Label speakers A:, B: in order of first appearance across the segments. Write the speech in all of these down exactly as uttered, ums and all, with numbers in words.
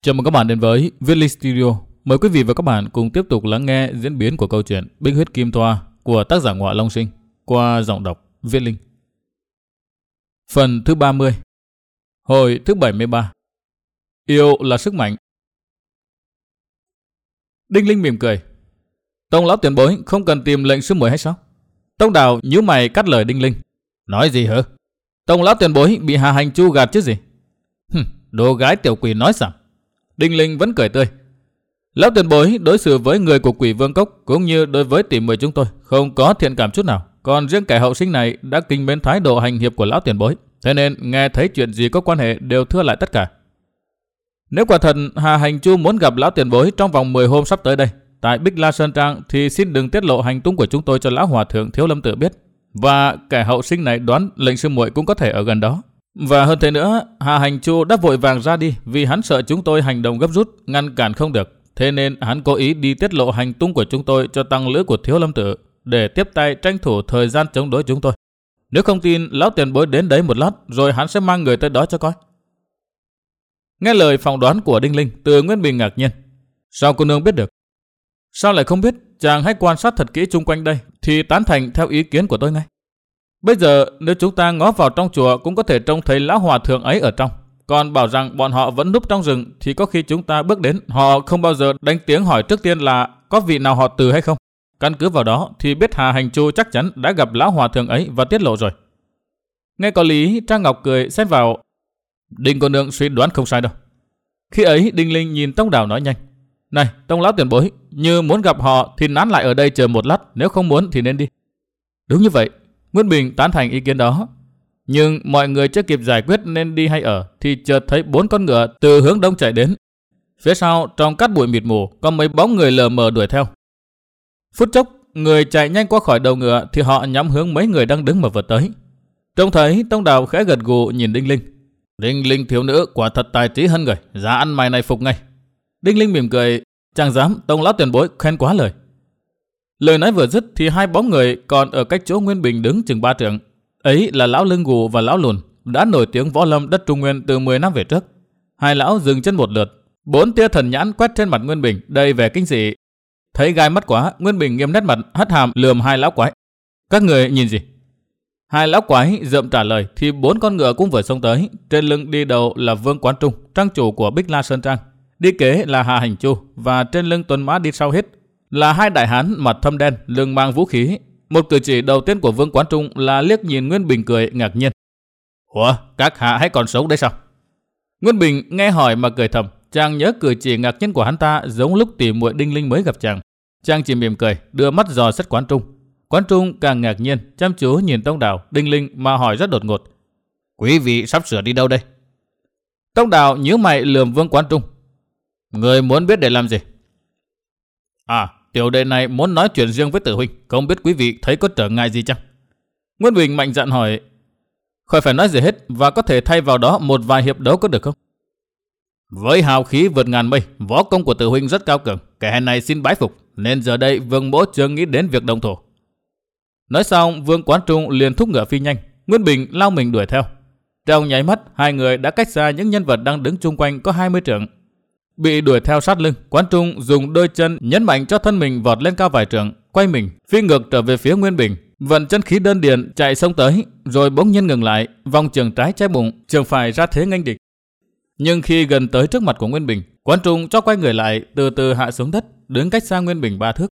A: Chào mừng các bạn đến với Viết Linh Studio. Mời quý vị và các bạn cùng tiếp tục lắng nghe diễn biến của câu chuyện Bích Huyết Kim Thoa của tác giả Ngọa Long Sinh qua giọng đọc Viết Linh. Phần thứ ba mươi. Hồi thứ bảy mươi ba. Yêu là sức mạnh. Đinh Linh mỉm cười. Tông lão tiền bối không cần tìm lệnh sư muội hay sao? Tông Đào nhíu mày cắt lời Đinh Linh. Nói gì hả? Tông lão tiền bối bị Hà Hành Chu gạt chứ gì? Hừm, đồ gái tiểu quỷ nói sẵn. Đinh Linh vẫn cười tươi. Lão tiền bối đối xử với người của Quỷ Vương Cốc cũng như đối với tỷ muội chúng tôi không có thiện cảm chút nào. Còn riêng kẻ hậu sinh này đã kính mến thái độ hành hiệp của lão tiền bối, thế nên nghe thấy chuyện gì có quan hệ đều thưa lại tất cả. Nếu quả thật Hà Hành Chu muốn gặp lão tiền bối trong vòng mười hôm sắp tới đây tại Bích La Sơn Trang thì xin đừng tiết lộ hành tung của chúng tôi cho lão hòa thượng Thiếu Lâm Tự biết. Và kẻ hậu sinh này đoán lệnh sư muội cũng có thể ở gần đó. Và hơn thế nữa, Hà Hành Chu đã vội vàng ra đi vì hắn sợ chúng tôi hành động gấp rút, ngăn cản không được. Thế nên hắn cố ý đi tiết lộ hành tung của chúng tôi cho tăng lữ của Thiếu Lâm Tự để tiếp tay tranh thủ thời gian chống đối chúng tôi. Nếu không tin, lão tiền bối đến đấy một lát rồi hắn sẽ mang người tới đó cho coi. Nghe lời phỏng đoán của Đinh Linh, Từ Nguyên Bình ngạc nhiên. Sao cô nương biết được? Sao lại không biết? Chàng hãy quan sát thật kỹ chung quanh đây thì tán thành theo ý kiến của tôi ngay. Bây giờ nếu chúng ta ngó vào trong chùa cũng có thể trông thấy lão hòa thượng ấy ở trong. Còn bảo rằng bọn họ vẫn núp trong rừng thì có khi chúng ta bước đến họ không bao giờ đánh tiếng hỏi trước tiên là có vị nào họ Từ hay không. Căn cứ vào đó thì biết Hà Hành Chu chắc chắn đã gặp lão hòa thượng ấy và tiết lộ rồi. Nghe có lý, Trang Ngọc cười xen vào. Đinh cô nương suy đoán không sai đâu. Khi ấy Đinh Linh nhìn Tông Đào nói nhanh. Này Tông lão tiền bối, như muốn gặp họ thì nán lại ở đây chờ một lát, nếu không muốn thì nên đi. Đúng như vậy, Nguyên Bình tán thành ý kiến đó. Nhưng mọi người chưa kịp giải quyết nên đi hay ở thì chợt thấy bốn con ngựa từ hướng đông chạy đến. Phía sau trong cát bụi mịt mù có mấy bóng người lờ mờ đuổi theo. Phút chốc người chạy nhanh qua khỏi đầu ngựa thì họ nhắm hướng mấy người đang đứng mà vượt tới. Trông thấy Tông Đào khẽ gật gù nhìn Đinh Linh. Đinh Linh thiếu nữ quả thật tài trí hơn người, giá ăn mày này phục ngay. Đinh Linh mỉm cười. Chẳng dám, Tông lão tiền bối khen quá lời. Lời nói vừa dứt thì hai bóng người còn ở cách chỗ Nguyên Bình đứng chừng ba trượng. Ấy là lão lưng gù và lão lùn, đã nổi tiếng võ lâm đất Trung Nguyên từ mười năm về trước. Hai lão dừng chân một lượt, bốn tia thần nhãn quét trên mặt Nguyên Bình đầy vẻ kinh dị. Thấy gai mắt quá, Nguyên Bình nghiêm nét mặt hất hàm lườm hai lão quái. Các người nhìn gì? Hai lão quái rợm trả lời thì bốn con ngựa cũng vừa xông tới. Trên lưng đi đầu là Vương Quán Trung, trang chủ của Bích La Sơn Trang. Đi kế là Hà Hành Chu và trên lưng tuần mã đi sau hết là hai đại hán mặt thâm đen, lưng mang vũ khí. Một cử chỉ đầu tiên của Vương Quán Trung là liếc nhìn Nguyên Bình cười ngạc nhiên. Ủa, các hạ hãy còn sống đấy sao? Nguyên Bình nghe hỏi mà cười thầm. Chàng nhớ cử chỉ ngạc nhiên của hắn ta giống lúc tỷ muội Đinh Linh mới gặp chàng. Chàng chỉ mỉm cười, đưa mắt dò xét Quán Trung. Quán Trung càng ngạc nhiên, chăm chú nhìn Tông Đào, Đinh Linh mà hỏi rất đột ngột. Quý vị sắp sửa đi đâu đây? Tông Đào nhíu mày lườm Vương Quán Trung. Người muốn biết để làm gì? À, tiểu đệ này muốn nói chuyện riêng với Tử huynh, không biết quý vị thấy có trở ngại gì chăng? Nguyên Bình mạnh dạn hỏi. Khỏi phải nói gì hết và có thể thay vào đó một vài hiệp đấu có được không? Với hào khí vượt ngàn mây, võ công của Tử huynh rất cao cường, kẻ hèn này xin bái phục, nên giờ đây Vương mỗ chưa nghĩ đến việc đồng thổ. Nói xong, Vương Quán Trung liền thúc ngựa phi nhanh, Nguyên Bình lao mình đuổi theo. Trong nháy mắt, hai người đã cách xa những nhân vật đang đứng chung quanh có hai mươi trượng. Bị đuổi theo sát lưng, Quán Trung dùng đôi chân nhấn mạnh cho thân mình vọt lên cao vài trượng, quay mình phi ngược trở về phía Nguyên Bình, vận chân khí đơn điền chạy xông tới, rồi bỗng nhiên ngừng lại, vòng trường trái trái bụng, trường phải ra thế nghênh địch. Nhưng khi gần tới trước mặt của Nguyên Bình, Quán Trung cho quay người lại, từ từ hạ xuống đất, đứng cách xa Nguyên Bình ba thước.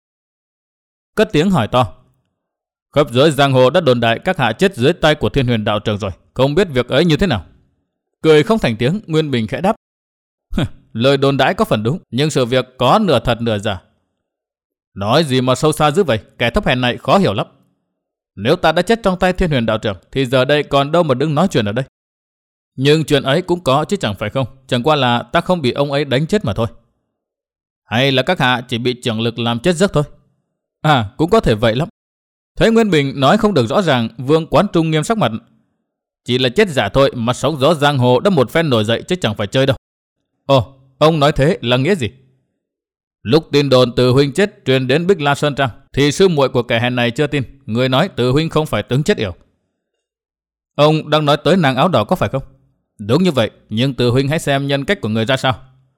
A: Cất tiếng hỏi to. Khắp giới giang hồ đã đồn đại các hạ chết dưới tay của Thiên Huyền đạo trưởng rồi, không biết việc ấy như thế nào? Cười không thành tiếng, Nguyên Bình khẽ đáp. Lời đồn đãi có phần đúng, nhưng sự việc có nửa thật nửa giả. Nói gì mà sâu xa dữ vậy, kẻ thấp hèn này khó hiểu lắm. Nếu ta đã chết trong tay Thiên Huyền đạo trưởng thì giờ đây còn đâu mà đứng nói chuyện ở đây. Nhưng chuyện ấy cũng có chứ chẳng phải không, chẳng qua là ta không bị ông ấy đánh chết mà thôi. Hay là các hạ chỉ bị trưởng lực làm chết giấc thôi? À, cũng có thể vậy lắm. Thấy Nguyên Bình nói không được rõ ràng, Vương Quán Trung nghiêm sắc mặt. Chỉ là chết giả thôi mà sóng gió giang hồ đã một phen nổi dậy chứ chẳng phải chơi đâu. Ồ, ông nói thế là nghĩa gì? Lúc tin đồn Từ huynh chết truyền đến Bích La Sơn Trang thì sư muội của kẻ hèn này chưa tin. Người nói Từ huynh không phải tướng chết yểu. Ông đang nói tới nàng áo đỏ có phải không? Đúng như vậy, nhưng Từ huynh hãy xem nhân cách của người ra sao.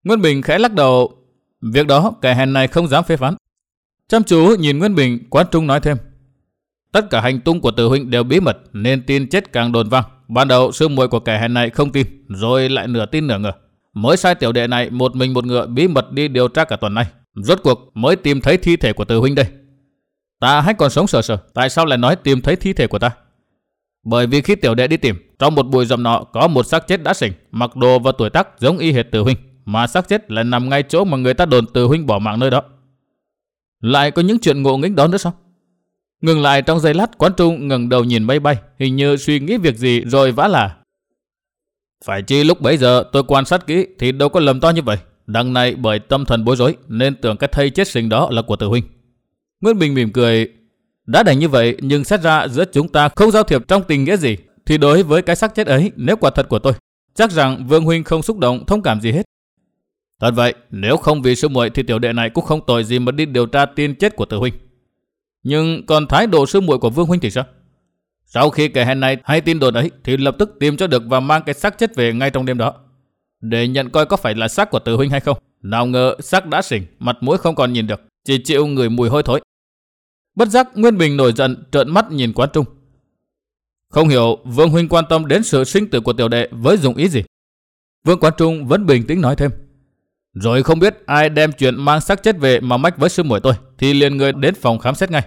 A: Nguyên Bình khẽ lắc đầu. Việc đó kẻ hèn này không dám phê phán. Chăm chú nhìn Nguyên Bình, Quán Trung nói thêm. Tất cả hành tung của Từ huynh đều bí mật nên tin chết càng đồn vang. Ban đầu sư muội của kẻ hèn này không tin, rồi lại nửa tin nửa ngờ. Mới sai tiểu đệ này một mình một ngựa bí mật đi điều tra cả tuần nay. Rốt cuộc mới tìm thấy thi thể của Từ huynh đây. Ta hay còn sống sờ sờ, tại sao lại nói tìm thấy thi thể của ta? Bởi vì khi tiểu đệ đi tìm, trong một bụi rậm nọ có một xác chết đã sình, mặc đồ và tuổi tác giống y hệt Từ huynh, mà xác chết lại nằm ngay chỗ mà người ta đồn Từ huynh bỏ mạng nơi đó. Lại có những chuyện ngộ nghĩnh đó nữa sao? Ngừng lại trong giây lát, Quán Trung ngẩng đầu nhìn bay bay, hình như suy nghĩ việc gì rồi vã là. Phải chi lúc bấy giờ tôi quan sát kỹ thì đâu có lầm to như vậy. Đằng này bởi tâm thần bối rối nên tưởng cái thây chết sình đó là của Từ huynh. Nguyên Bình mỉm cười. Đã đành như vậy, nhưng xét ra giữa chúng ta không giao thiệp trong tình nghĩa gì, thì đối với cái xác chết ấy, nếu quả thật của tôi, chắc rằng Vương huynh không xúc động thông cảm gì hết. Thật vậy, nếu không vì sư muội thì tiểu đệ này cũng không tội gì mà đi điều tra tin chết của Từ huynh. Nhưng còn thái độ sư muội của Vương huynh thì sao? Sau khi kẻ hèn này hay tin đồn ấy thì lập tức tìm cho được và mang cái xác chết về ngay trong đêm đó, để nhận coi có phải là xác của Từ huynh hay không. Nào ngờ xác đã sình, mặt mũi không còn nhìn được, chỉ chịu ngửi mùi hôi thối. Bất giác Nguyên Bình nổi giận, trợn mắt nhìn Quán Trung. Không hiểu Vương huynh quan tâm đến sự sinh tử của tiểu đệ với dụng ý gì? Vương Quán Trung vẫn bình tĩnh nói thêm. Rồi không biết ai đem chuyện mang xác chết về mà mách với sư muội tôi, thì liền người đến phòng khám xét ngay.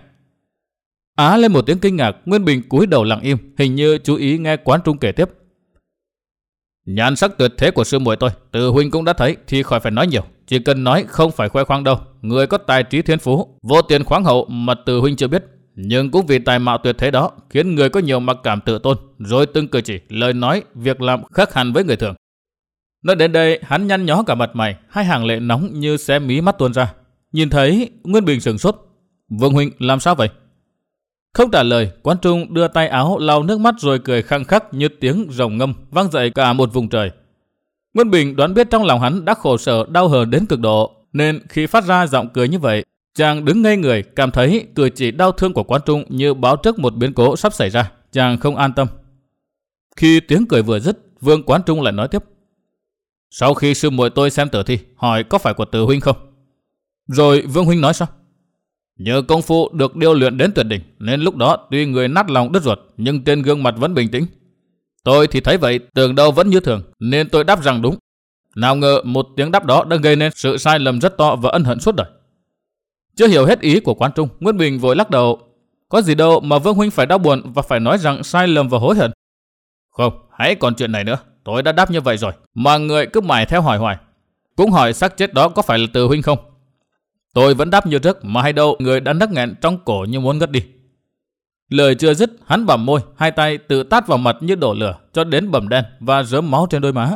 A: Á lên một tiếng kinh ngạc, Nguyên Bình cúi đầu lặng im, hình như chú ý nghe Quán Trung kể tiếp. Nhan sắc tuyệt thế của sư muội tôi, Từ huynh cũng đã thấy thì khỏi phải nói nhiều. Chỉ cần nói không phải khoe khoang đâu. Người có tài trí thiên phú, vô tiền khoáng hậu mà Từ huynh chưa biết. Nhưng cũng vì tài mạo tuyệt thế đó khiến người có nhiều mặc cảm tự tôn, rồi từng cử chỉ, lời nói, việc làm khác hẳn với người thường. Nói đến đây, hắn nhăn nhó cả mặt mày, hai hàng lệ nóng như xé mí mắt tuôn ra. Nhìn thấy, Nguyên Bình sửng sốt. Vương huynh làm sao vậy? Không trả lời, Quán Trung đưa tay áo lau nước mắt rồi cười khăng khắc như tiếng rồng ngâm vang dậy cả một vùng trời. Nguyên Bình đoán biết trong lòng hắn đã khổ sở đau hờn đến cực độ, nên khi phát ra giọng cười như vậy, chàng đứng ngây người, cảm thấy cử chỉ đau thương của Quán Trung như báo trước một biến cố sắp xảy ra, chàng không an tâm. Khi tiếng cười vừa dứt, Vương Quán Trung lại nói tiếp. Sau khi sư muội tôi xem tử thi, hỏi có phải của Từ huynh không? Rồi Vương huynh nói sao? Nhờ công phu được điêu luyện đến tuyệt đỉnh, nên lúc đó tuy người nát lòng đứt ruột, nhưng trên gương mặt vẫn bình tĩnh. Tôi thì thấy vậy, tưởng đâu vẫn như thường, nên tôi đáp rằng đúng. Nào ngờ một tiếng đáp đó đã gây nên sự sai lầm rất to và ân hận suốt đời. Chưa hiểu hết ý của Quán Trung, Nguyên Bình vội lắc đầu. Có gì đâu mà Vương huynh phải đau buồn và phải nói rằng sai lầm và hối hận. Không, hãy còn chuyện này nữa. Tôi đã đáp như vậy rồi, mà người cứ mải theo hỏi hoài. Cũng hỏi xác chết đó có phải là Từ huynh không? Tôi vẫn đáp như trước, mà hay đâu người đã nấc nghẹn trong cổ như muốn ngất đi. Lời chưa dứt, hắn bặm môi, hai tay tự tát vào mặt như đổ lửa, cho đến bầm đen và rớm máu trên đôi má.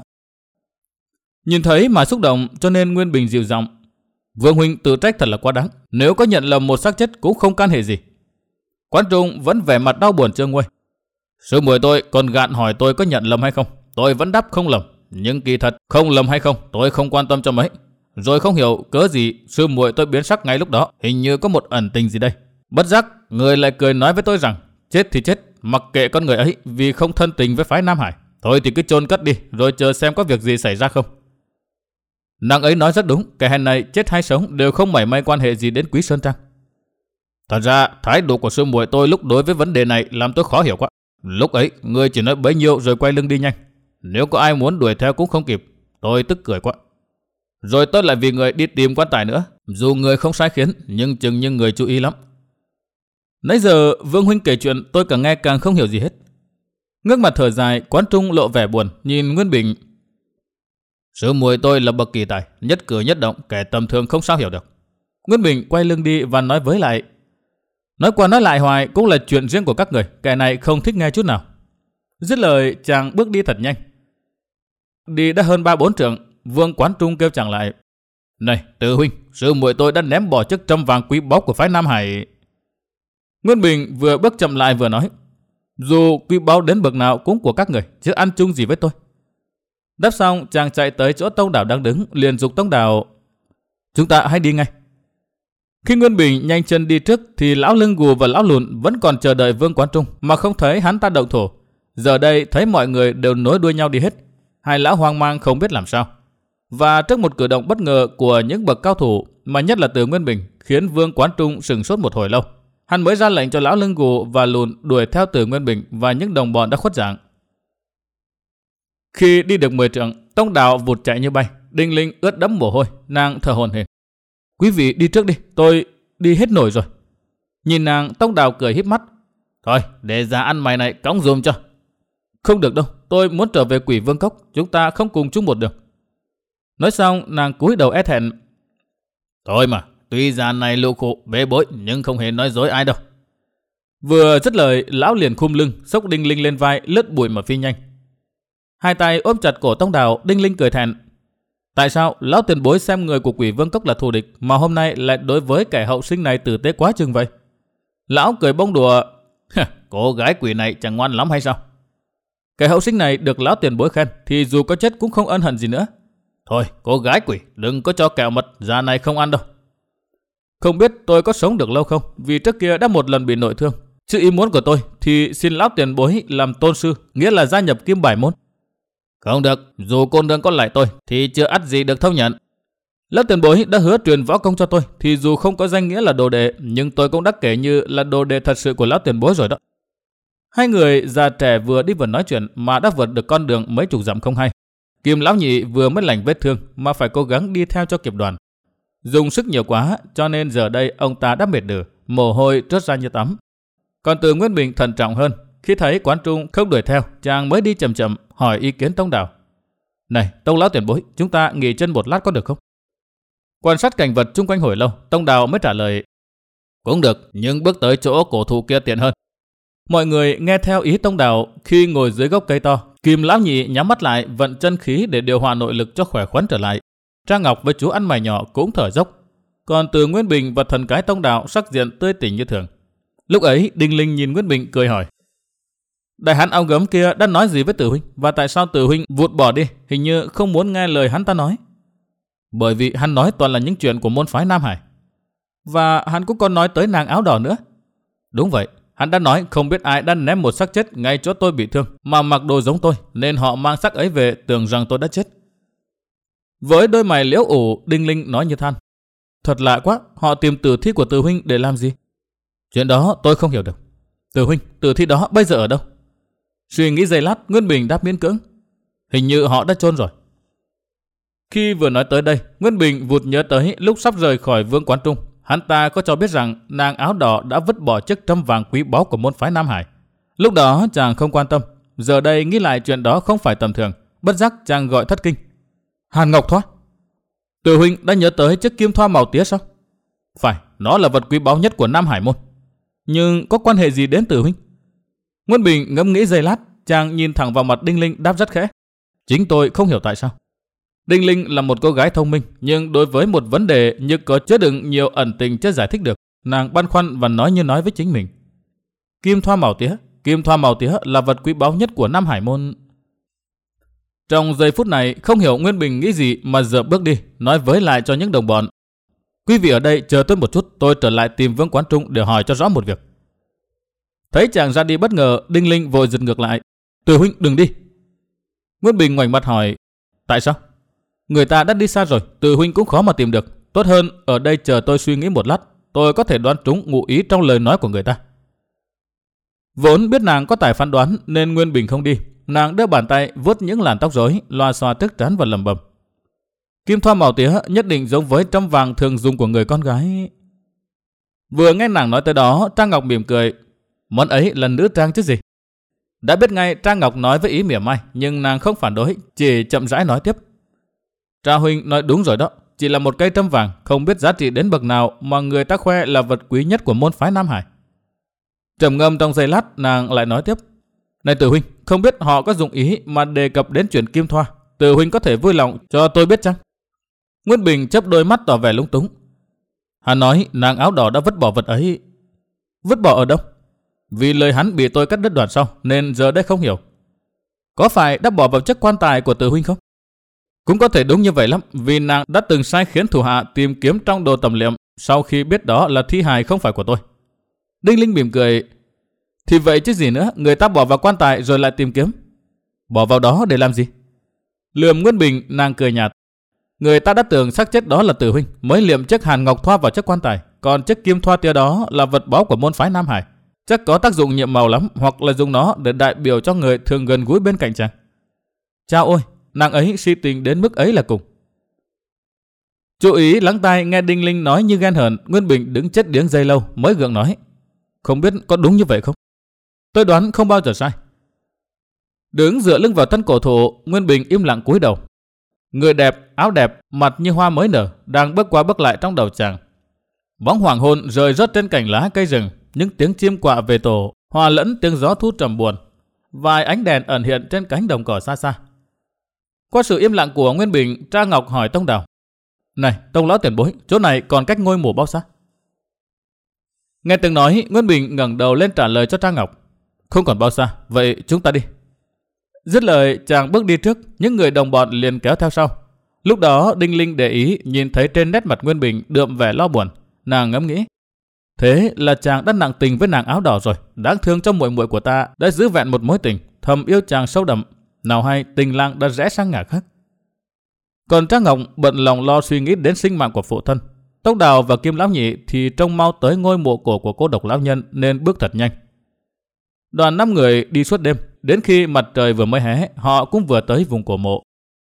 A: Nhìn thấy mà xúc động, cho nên Nguyên Bình dịu giọng. Vương huynh tự trách thật là quá đáng. Nếu có nhận lầm một xác chết cũng không can hệ gì. Quán Trung vẫn vẻ mặt đau buồn chưa nguôi. Sư muội tôi còn gạn hỏi tôi có nhận lầm hay không. Tôi vẫn đáp không lầm. Nhưng kỳ thật không lầm hay không tôi không quan tâm cho mấy. Rồi không hiểu cớ gì sư muội tôi biến sắc ngay lúc đó, hình như có một ẩn tình gì đây. Bất giác người lại cười nói với tôi rằng chết thì chết, mặc kệ con người ấy vì không thân tình với phái Nam Hải. Thôi thì cứ chôn cất đi, rồi chờ xem có việc gì xảy ra không. Nàng ấy nói rất đúng, kẻ hèn này chết hay sống đều không mảy may quan hệ gì đến Quý Sơn Trang. Thật ra thái độ của sư muội tôi lúc đối với vấn đề này làm tôi khó hiểu quá. Lúc ấy người chỉ nói bấy nhiêu rồi quay lưng đi nhanh. Nếu có ai muốn đuổi theo cũng không kịp. Tôi tức cười quá. Rồi tôi lại vì người đi tìm quan tài nữa. Dù người không sai khiến, nhưng chừng như người chú ý lắm. Nãy giờ Vương huynh kể chuyện tôi càng nghe càng không hiểu gì hết. Ngước mặt thở dài, Quán Trung lộ vẻ buồn, nhìn Nguyên Bình. Sư muội tôi là bậc kỳ tài, nhất cử nhất động, kẻ tầm thường không sao hiểu được. Nguyên Bình quay lưng đi và nói với lại. Nói qua nói lại hoài cũng là chuyện riêng của các người, kẻ này không thích nghe chút nào. Dứt lời chàng bước đi thật nhanh. Đi đã hơn ba bốn trượng, Vương Quán Trung kêu chàng lại. Này Từ huynh, sư muội tôi đã ném bỏ chiếc trâm vàng quý báu của phái Nam Hải. Nguyên Bình vừa bước chậm lại vừa nói. Dù quý báu đến bậc nào cũng của các người, chứ ăn chung gì với tôi. Đáp xong chàng chạy tới chỗ Tông Đào đang đứng, liền giục Tông Đào. Chúng ta hãy đi ngay. Khi Nguyên Bình nhanh chân đi trước thì lão Lưng Gù và lão Lùn vẫn còn chờ đợi Vương Quán Trung mà không thấy hắn ta động thổ. Giờ đây thấy mọi người đều nối đuôi nhau đi hết. Hai lão hoang mang không biết làm sao. Và trước một cử động bất ngờ của những bậc cao thủ, mà nhất là Từ Nguyên Bình, khiến Vương Quán Trung sửng sốt một hồi lâu. Hắn mới ra lệnh cho lão lưng gù và lùn đuổi theo Từ Nguyên Bình và những đồng bọn đã khuất dạng. Khi đi được mười trượng, Tông Đào vụt chạy như bay. Đinh Linh ướt đẫm mồ hôi, nàng thở hổn hển. Quý vị đi trước đi, tôi đi hết nổi rồi. Nhìn nàng, Tông Đào cười híp mắt. Thôi, để già ăn mày này cõng dùm cho. Không được đâu, tôi muốn trở về Quỷ Vương Cốc, chúng ta không cùng chung một đường. Nói xong, nàng cúi đầu e thẹn. Thôi mà, tuy già này lụ khổ, bế bối, nhưng không hề nói dối ai đâu. Vừa dứt lời, lão liền khum lưng, xốc Đinh Linh lên vai, lướt bụi mà phi nhanh. Hai tay ôm chặt cổ Tông Đào, Đinh Linh cười thẹn. Tại sao lão tiền bối xem người của Quỷ Vương Cốc là thù địch, mà hôm nay lại đối với kẻ hậu sinh này tử tế quá chừng vậy? Lão cười bông đùa. Cô gái quỷ này chẳng ngoan lắm hay sao? Kẻ hậu sinh này được lão tiền bối khen, thì dù có chết cũng không ân hận gì nữa. Thôi, cô gái quỷ, đừng có cho kẹo mật, già này không ăn đâu. Không biết tôi có sống được lâu không, vì trước kia đã một lần bị nội thương. Sự ý muốn của tôi thì xin lão tiền bối làm tôn sư, nghĩa là gia nhập Kim Bài môn. Không được, dù cô nương có lại tôi thì chưa ắt gì được thông nhận. Lão tiền bối đã hứa truyền võ công cho tôi, thì dù không có danh nghĩa là đồ đệ, nhưng tôi cũng đã kể như là đồ đệ thật sự của lão tiền bối rồi đó. Hai người già trẻ vừa đi vừa nói chuyện mà đã vượt được con đường mấy chục dặm không hay. Kim lão nhị vừa mới lành vết thương mà phải cố gắng đi theo cho kịp đoàn. Dùng sức nhiều quá cho nên giờ đây ông ta đã mệt đừ, mồ hôi trớt ra như tắm. Còn Từ Nguyên Bình thận trọng hơn, khi thấy Quán Trung không đuổi theo, chàng mới đi chậm chậm hỏi ý kiến Tông Đào. Này, Tông lão tiền bối, chúng ta nghỉ chân một lát có được không? Quan sát cảnh vật chung quanh hồi lâu, Tông Đào mới trả lời. Cũng được, nhưng bước tới chỗ cổ thụ kia tiện hơn. Mọi người nghe theo ý Tông Đào. Khi ngồi dưới gốc cây to, Kim lão nhị nhắm mắt lại vận chân khí để điều hòa nội lực cho khỏe khoắn trở lại. Trang Ngọc với chú ăn mày nhỏ cũng thở dốc. Còn Từ Nguyên Bình và thần cái Tông Đào sắc diện tươi tỉnh như thường. Lúc ấy Đinh Linh nhìn Nguyên Bình cười hỏi. Đại hán áo gấm kia đã nói gì với Tử huynh, và tại sao Tử huynh vụt bỏ đi, hình như không muốn nghe lời hắn ta nói? Bởi vì hắn nói toàn là những chuyện của môn phái Nam Hải. Và hắn cũng còn nói tới nàng áo đỏ nữa. Đúng vậy, hắn đã nói không biết ai đã ném một xác chết ngay chỗ tôi bị thương mà mặc đồ giống tôi, nên họ mang xác ấy về tưởng rằng tôi đã chết. Với đôi mày liễu ủ, Đinh Linh nói như than. Thật lạ quá, họ tìm tử thi của Tử huynh để làm gì? Chuyện đó tôi không hiểu được. Tử huynh, tử thi đó bây giờ ở đâu? Suy nghĩ giây lát, Nguyên Bình đáp miễn cưỡng. Hình như họ đã chôn rồi. Khi vừa nói tới đây, Nguyên Bình vụt nhớ tới lúc sắp rời khỏi Vương Quán Trung. Hắn ta có cho biết rằng nàng áo đỏ đã vứt bỏ chiếc trâm vàng quý báu của môn phái Nam Hải. Lúc đó chàng không quan tâm. Giờ đây nghĩ lại chuyện đó không phải tầm thường. Bất giác chàng gọi thất kinh. Hàn Ngọc Thoa. Tử huynh đã nhớ tới chiếc kim thoa màu tía sao? Phải, nó là vật quý báu nhất của Nam Hải môn. Nhưng có quan hệ gì đến Tử huynh? Nguyên Bình ngẫm nghĩ giây lát, chàng nhìn thẳng vào mặt Đinh Linh đáp rất khẽ. Chính tôi không hiểu tại sao. Đinh Linh là một cô gái thông minh, nhưng đối với một vấn đề như có chứa đựng nhiều ẩn tình chưa giải thích được, nàng băn khoăn và nói như nói với chính mình. Kim thoa màu tía, kim thoa màu tía là vật quý báu nhất của Nam Hải môn. Trong giây phút này, không hiểu Nguyên Bình nghĩ gì mà dựa bước đi, nói với lại cho những đồng bọn. Quý vị ở đây chờ tôi một chút, tôi trở lại tìm Vương Quán Trung để hỏi cho rõ một việc. Thấy chàng ra đi bất ngờ, Đinh Linh vội giật ngược lại. Tử huynh đừng đi. Nguyên Bình ngoảnh mặt hỏi. Tại sao? Người ta đã đi xa rồi, Tử huynh cũng khó mà tìm được. Tốt hơn ở đây chờ tôi suy nghĩ một lát, tôi có thể đoán trúng ngụ ý trong lời nói của người ta. Vốn biết nàng có tài phán đoán nên Nguyên Bình không đi. Nàng đưa bàn tay vuốt những làn tóc rối, loa xoa trước trán và lẩm bẩm. Kim thoa màu tía nhất định giống với trâm vàng thường dùng của người con gái. Vừa nghe nàng nói tới đó, Trang Ngọc mỉm cười. Món ấy là nữ trang chứ gì. Đã biết ngay Trang Ngọc nói với ý mỉa mai, nhưng nàng không phản đối, chỉ chậm rãi nói tiếp. Tra huynh nói đúng rồi đó, chỉ là một cây trâm vàng, không biết giá trị đến bậc nào mà người ta khoe là vật quý nhất của môn phái Nam Hải. Trầm ngâm trong giây lát, nàng lại nói tiếp. Này Tử huynh, không biết họ có dụng ý mà đề cập đến chuyện kim thoa, Tử huynh có thể vui lòng cho tôi biết chăng? Nguyên Bình chớp đôi mắt tỏ vẻ lúng túng. Hắn nói nàng áo đỏ đã vứt bỏ vật ấy. Vứt bỏ ở đâu? Vì lời hắn bị tôi cắt đứt đoạn sau nên giờ đây không hiểu. Có phải đã bỏ vào chiếc quan tài của Tử huynh không? Cũng có thể đúng như vậy lắm, vì nàng đã từng sai khiến thủ hạ tìm kiếm trong đồ tầm liệm sau khi biết đó là thi hài không phải của tôi. Đinh Linh mỉm cười. Thì vậy chứ gì nữa, người ta bỏ vào quan tài rồi lại tìm kiếm. Bỏ vào đó để làm gì? Lườm Nguyên Bình, nàng cười nhạt. Người ta đã tưởng xác chết đó là Tử huynh, mới liệm chiếc hàn ngọc thoa vào chiếc quan tài, còn chiếc kim thoa tia đó là vật báu của môn phái Nam Hải, chắc có tác dụng nhiệm màu lắm, hoặc là dùng nó để đại biểu cho người thường gần gũi bên cạnh chàng. Chao ôi, nàng ấy si tình đến mức ấy là cùng. Chú ý lắng tai nghe Đinh Linh nói như ghen hờn, Nguyên Bình đứng chết điếng giây lâu mới gượng nói: Không biết có đúng như vậy không? Tôi đoán không bao giờ sai. Đứng dựa lưng vào thân cổ thụ, Nguyên Bình im lặng cúi đầu. Người đẹp, áo đẹp, mặt như hoa mới nở, đang bước qua bước lại trong đầu chàng. Bóng hoàng hôn rơi rớt trên cành lá cây rừng, những tiếng chim quạ về tổ hòa lẫn tiếng gió thu trầm buồn. Vài ánh đèn ẩn hiện trên cánh đồng cỏ xa xa. Qua sự im lặng của Nguyên Bình, Tra Ngọc hỏi Tông Đào: Này, Tông lão tiền bối, chỗ này còn cách ngôi mộ bao xa? Nghe từng nói, Nguyên Bình ngẩng đầu lên trả lời cho Tra Ngọc: Không còn bao xa, vậy chúng ta đi. Dứt lời, chàng bước đi trước, những người đồng bọn liền kéo theo sau. Lúc đó Đinh Linh để ý nhìn thấy trên nét mặt Nguyên Bình đượm vẻ lo buồn, nàng ngẫm nghĩ: Thế là chàng đã nặng tình với nàng áo đỏ rồi, đáng thương cho muội muội của ta đã giữ vẹn một mối tình, thầm yêu chàng sâu đậm, nào hay tình lang đã rẽ sang ngả khác. Còn Trác Ngọc bận lòng lo suy nghĩ đến sinh mạng của phụ thân. Tông Đào và Kim lão nhị thì trông mau tới ngôi mộ cổ của cô độc lão nhân nên bước thật nhanh. Đoàn năm người đi suốt đêm, đến khi mặt trời vừa mới hé, họ cũng vừa tới vùng cổ mộ.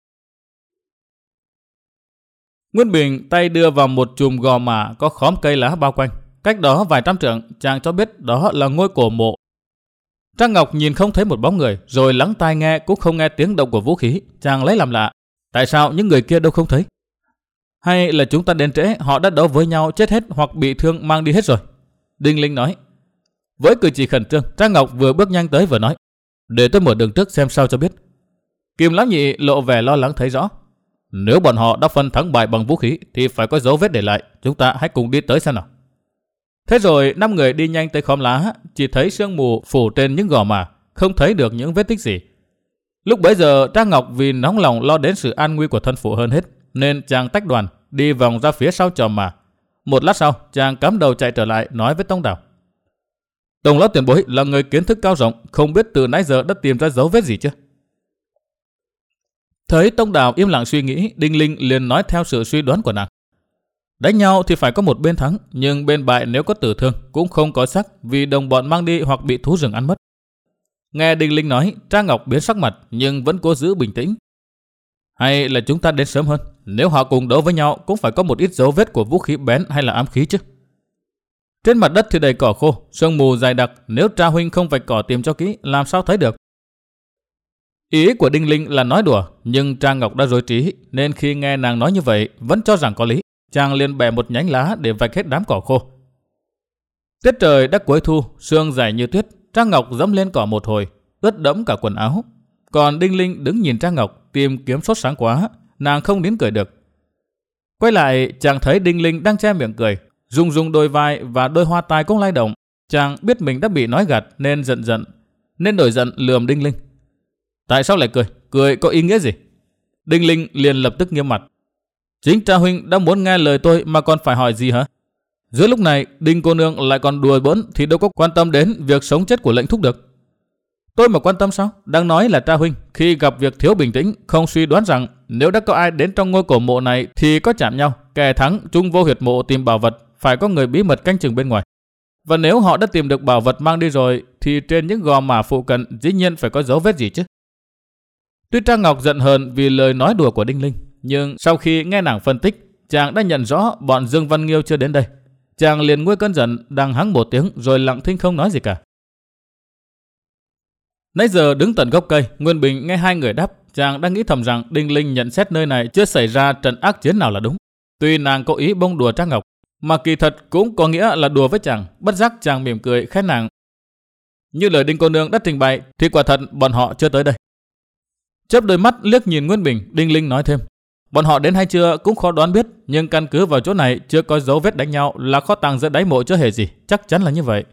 A: Nguyên Bình tay đưa vào một chùm gò mả có khóm cây lá bao quanh. Cách đó vài trăm trượng, chàng cho biết đó là ngôi cổ mộ. Trác Ngọc nhìn không thấy một bóng người, rồi lắng tai nghe cũng không nghe tiếng động của vũ khí. Chàng lấy làm lạ, tại sao những người kia đâu không thấy? Hay là chúng ta đến trễ, họ đã đấu với nhau chết hết hoặc bị thương mang đi hết rồi? Đinh Linh nói. Với cử chỉ khẩn trương, Trác Ngọc vừa bước nhanh tới vừa nói: Để tôi mở đường trước xem sao cho biết. Kim lão nhị lộ vẻ lo lắng thấy rõ. Nếu bọn họ đã phân thắng bại bằng vũ khí thì phải có dấu vết để lại, chúng ta hãy cùng đi tới xem nào. Thế rồi năm người đi nhanh tới khóm lá, chỉ thấy sương mù phủ trên những gò mả, không thấy được những vết tích gì. Lúc bấy giờ Trác Ngọc vì nóng lòng lo đến sự an nguy của thân phụ hơn hết, nên chàng tách đoàn đi vòng ra phía sau chòm mả. Một lát sau, chàng cắm đầu chạy trở lại nói với Tông Đào: Tông lão tiền bối là người kiến thức cao rộng, không biết từ nãy giờ đã tìm ra dấu vết gì chưa? Thấy Tông Đào im lặng suy nghĩ, Đinh Linh liền nói theo sự suy đoán của nàng: Đánh nhau thì phải có một bên thắng, nhưng bên bại nếu có tử thương cũng không có sắc, vì đồng bọn mang đi hoặc bị thú rừng ăn mất. Nghe Đinh Linh nói, Trác Ngọc biến sắc mặt nhưng vẫn cố giữ bình tĩnh. Hay là chúng ta đến sớm hơn, nếu họ cùng đấu với nhau cũng phải có một ít dấu vết của vũ khí bén hay là ám khí chứ. Trên mặt đất thì đầy cỏ khô, sương mù dày đặc, nếu Tra huynh không vạch cỏ tìm cho kỹ, làm sao thấy được? Ý của Đinh Linh là nói đùa, nhưng Trác Ngọc đã rối trí, nên khi nghe nàng nói như vậy vẫn cho rằng có lý. Chàng liền bẻ một nhánh lá để vạch hết đám cỏ khô. Tiết trời đã cuối thu, sương dày như tuyết. Trác Ngọc dẫm lên cỏ một hồi, ướt đẫm cả quần áo. Còn Đinh Linh đứng nhìn Trác Ngọc, tìm kiếm sốt sáng quá, nàng không nín cười được. Quay lại, chàng thấy Đinh Linh đang che miệng cười, rung rung đôi vai và đôi hoa tai cũng lay động. Chàng biết mình đã bị nói gạt nên giận giận, nên nổi giận lườm Đinh Linh. Tại sao lại cười? Cười có ý nghĩa gì? Đinh Linh liền lập tức nghiêm mặt. Chính Tra huynh đã muốn nghe lời tôi mà còn phải hỏi gì hả? Giữa lúc này Đinh cô nương lại còn đùa bỡn thì đâu có quan tâm đến việc sống chết của lệnh thúc được. Tôi mà quan tâm sao? Đang nói là Tra huynh khi gặp việc thiếu bình tĩnh, không suy đoán rằng nếu đã có ai đến trong ngôi cổ mộ này thì có chạm nhau, kẻ thắng chung vô huyệt mộ tìm bảo vật, phải có người bí mật canh chừng bên ngoài. Và nếu họ đã tìm được bảo vật mang đi rồi thì trên những gò mả phụ cận dĩ nhiên phải có dấu vết gì chứ. Tuy Trác Ngọc giận hờn vì lời nói đùa của Đinh Linh, nhưng sau khi nghe nàng phân tích, chàng đã nhận rõ bọn Dương Văn Nghiêu chưa đến đây. Chàng liền nguôi cơn giận, đang hắng một tiếng rồi lặng thinh không nói gì cả. Nãy giờ đứng tận gốc cây, Nguyên Bình nghe hai người đáp, chàng đang nghĩ thầm rằng Đinh Linh nhận xét nơi này chưa xảy ra trận ác chiến nào là đúng. Tuy nàng có ý bông đùa Trác Ngọc, mà kỳ thật cũng có nghĩa là đùa với chàng. Bất giác chàng mỉm cười khen nàng. Như lời Đinh cô nương đã trình bày thì quả thật bọn họ chưa tới đây. Chớp đôi mắt liếc nhìn Nguyên Bình, Đinh Linh nói thêm: Bọn họ đến hay chưa cũng khó đoán biết, nhưng căn cứ vào chỗ này chưa có dấu vết đánh nhau, là kho tàng giữa đáy mộ chưa hề gì, chắc chắn là như vậy.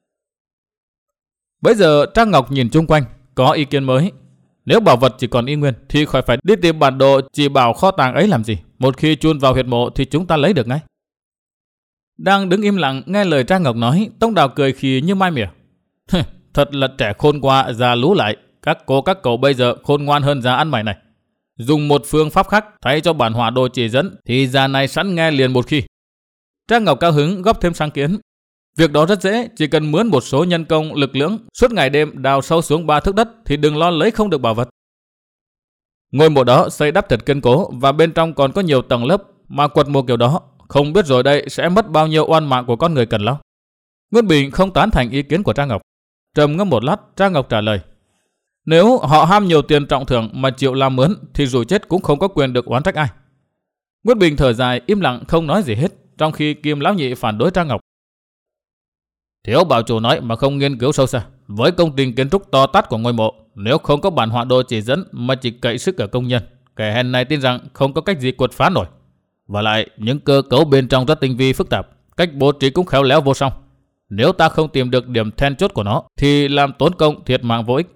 A: Bây giờ Trác Ngọc nhìn chung quanh, có ý kiến mới. Nếu bảo vật chỉ còn y nguyên thì khỏi phải đi tìm bản đồ chỉ bảo kho tàng ấy làm gì. Một khi chôn vào huyệt mộ thì chúng ta lấy được ngay. Đang đứng im lặng nghe lời Trác Ngọc nói, Tông Đào cười khì như mai mỉa. Thật là trẻ khôn qua già lú lại. Các cô các cậu bây giờ khôn ngoan hơn già ăn mày này. dùng một phương pháp khác thay cho bản hỏa đồ chỉ dẫn thì già này sẵn nghe liền một khi. Trang Ngọc cao hứng góp thêm sáng kiến. Việc đó rất dễ, chỉ cần mướn một số nhân công lực lưỡng suốt ngày đêm đào sâu xuống ba thước đất thì đừng lo lấy không được bảo vật. Ngôi mộ đó xây đắp thật kiên cố và bên trong còn có nhiều tầng lớp, mà quật mộ kiểu đó không biết rồi đây sẽ mất bao nhiêu oan mạng của con người cần lo. Nguyên Bình không tán thành ý kiến của Trang Ngọc. Trầm ngâm một lát, Trang Ngọc trả lời: Nếu họ ham nhiều tiền trọng thưởng mà chịu làm mướn thì dù chết cũng không có quyền được oán trách ai. Nguyên Bình thở dài im lặng không nói gì hết, trong khi Kim lão nhị phản đối Trang Ngọc. Thiếu bảo chủ nói mà không nghiên cứu sâu xa. Với công trình kiến trúc to tát của ngôi mộ, nếu không có bản họa đồ chỉ dẫn mà chỉ cậy sức ở công nhân, kẻ hèn này tin rằng không có cách gì quật phá nổi. Và lại những cơ cấu bên trong rất tinh vi phức tạp, cách bố trí cũng khéo léo vô song. Nếu ta không tìm được điểm then chốt của nó thì làm tốn công thiệt mạng vô ích.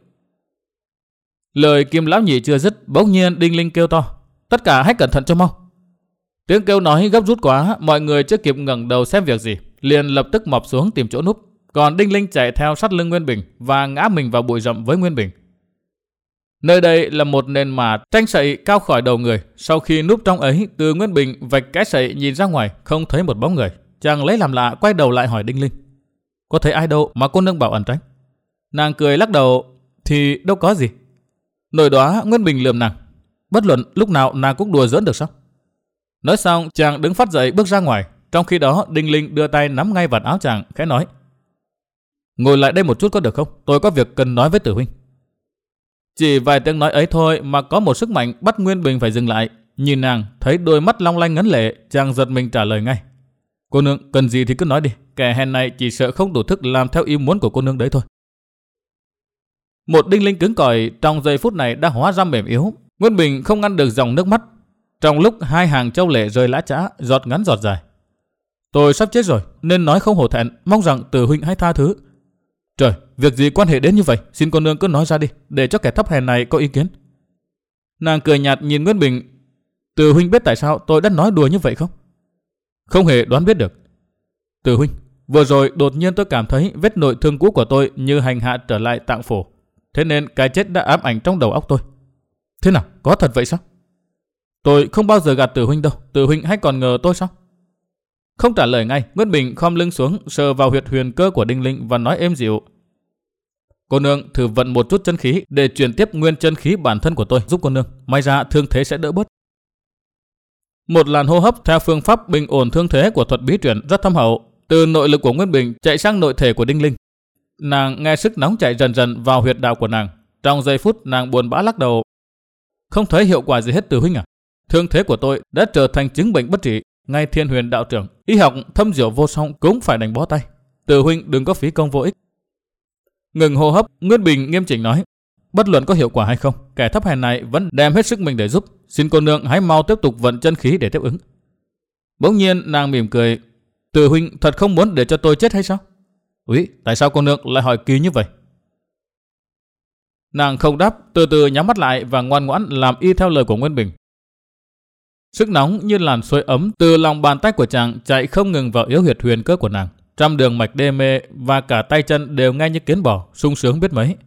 A: Lời Kim lão nhị chưa dứt, bỗng nhiên Đinh Linh kêu to: Tất cả hãy cẩn thận cho mau. Tiếng kêu nói gấp rút quá, mọi người chưa kịp ngẩng đầu xem việc gì, liền lập tức mọp xuống tìm chỗ núp. Còn Đinh Linh chạy theo sát lưng Nguyên Bình và ngã mình vào bụi rậm với Nguyên Bình. Nơi đây là một nền mả tranh sậy cao khỏi đầu người. Sau khi núp trong ấy, từ Nguyên Bình vạch cái sậy nhìn ra ngoài không thấy một bóng người. Chàng lấy làm lạ quay đầu lại hỏi Đinh Linh: Có thấy ai đâu mà cô nương bảo ẩn tránh? Nàng cười lắc đầu: Thì đâu có gì. Nổi đoá Nguyên Bình lườm nàng: Bất luận lúc nào nàng cũng đùa giỡn được sao? Nói xong chàng đứng phát dậy bước ra ngoài. Trong khi đó Đinh Linh đưa tay nắm ngay vạt áo chàng, khẽ nói: Ngồi lại đây một chút có được không? Tôi có việc cần nói với Tử huynh. Chỉ vài tiếng nói ấy thôi mà có một sức mạnh bắt Nguyên Bình phải dừng lại. Nhìn nàng thấy đôi mắt long lanh ngấn lệ, chàng giật mình trả lời ngay: Cô nương cần gì thì cứ nói đi, kẻ hèn này chỉ sợ không đủ thức làm theo ý muốn của cô nương đấy thôi. Một Đinh Linh cứng cỏi trong giây phút này đã hóa ra mềm yếu. Nguyên Bình không ngăn được dòng nước mắt. Trong lúc hai hàng châu lệ rơi lã chã, giọt ngắn giọt dài. Tôi sắp chết rồi nên nói không hổ thẹn, mong rằng Tử huynh hãy tha thứ. Trời, việc gì quan hệ đến như vậy, xin cô nương cứ nói ra đi, để cho kẻ thấp hèn này có ý kiến. Nàng cười nhạt nhìn Nguyên Bình: Tử huynh biết tại sao tôi đã nói đùa như vậy không? Không hề đoán biết được. Tử huynh, vừa rồi đột nhiên tôi cảm thấy vết nội thương cũ của tôi như hành hạ trở lại tạng phổ, thế nên cái chết đã ám ảnh trong đầu óc tôi. Thế nào, có thật vậy sao? Tôi không bao giờ gạt Tử huynh đâu, Tử huynh hãy còn ngờ tôi sao? Không trả lời ngay, Nguyên Bình khom lưng xuống, sờ vào huyệt huyền cơ của Đinh Linh và nói êm dịu: Cô nương thử vận một chút chân khí để truyền tiếp nguyên chân khí bản thân của tôi giúp cô nương, may ra thương thế sẽ đỡ bớt. Một làn hô hấp theo phương pháp bình ổn thương thế của thuật bí truyền rất thâm hậu, từ nội lực của Nguyên Bình chạy sang nội thể của Đinh Linh. Nàng nghe sức nóng chạy dần dần vào huyệt đạo của nàng. Trong giây phút nàng buồn bã lắc đầu: Không thấy hiệu quả gì hết Tử huynh à? Thương thế của tôi đã trở thành chứng bệnh bất trị. Ngay Thiên Huyền đạo trưởng, y học thâm diệu vô song cũng phải đánh bó tay. Tử huynh đừng có phí công vô ích. Ngừng hô hấp, Nguyên Bình nghiêm chỉnh nói: Bất luận có hiệu quả hay không, kẻ thấp hèn này vẫn đem hết sức mình để giúp. Xin cô nương hãy mau tiếp tục vận chân khí để tiếp ứng. Bỗng nhiên nàng mỉm cười: Tử huynh thật không muốn để cho tôi chết hay sao? Úi, tại sao cô nương lại hỏi kỳ như vậy? Nàng không đáp, từ từ nhắm mắt lại và ngoan ngoãn làm y theo lời của Nguyên Bình. Sức nóng như làn sôi ấm từ lòng bàn tay của chàng chạy không ngừng vào yếu huyệt huyền cơ của nàng. Trăm đường mạch đê mê và cả tay chân đều nghe như kiến bò, sung sướng biết mấy.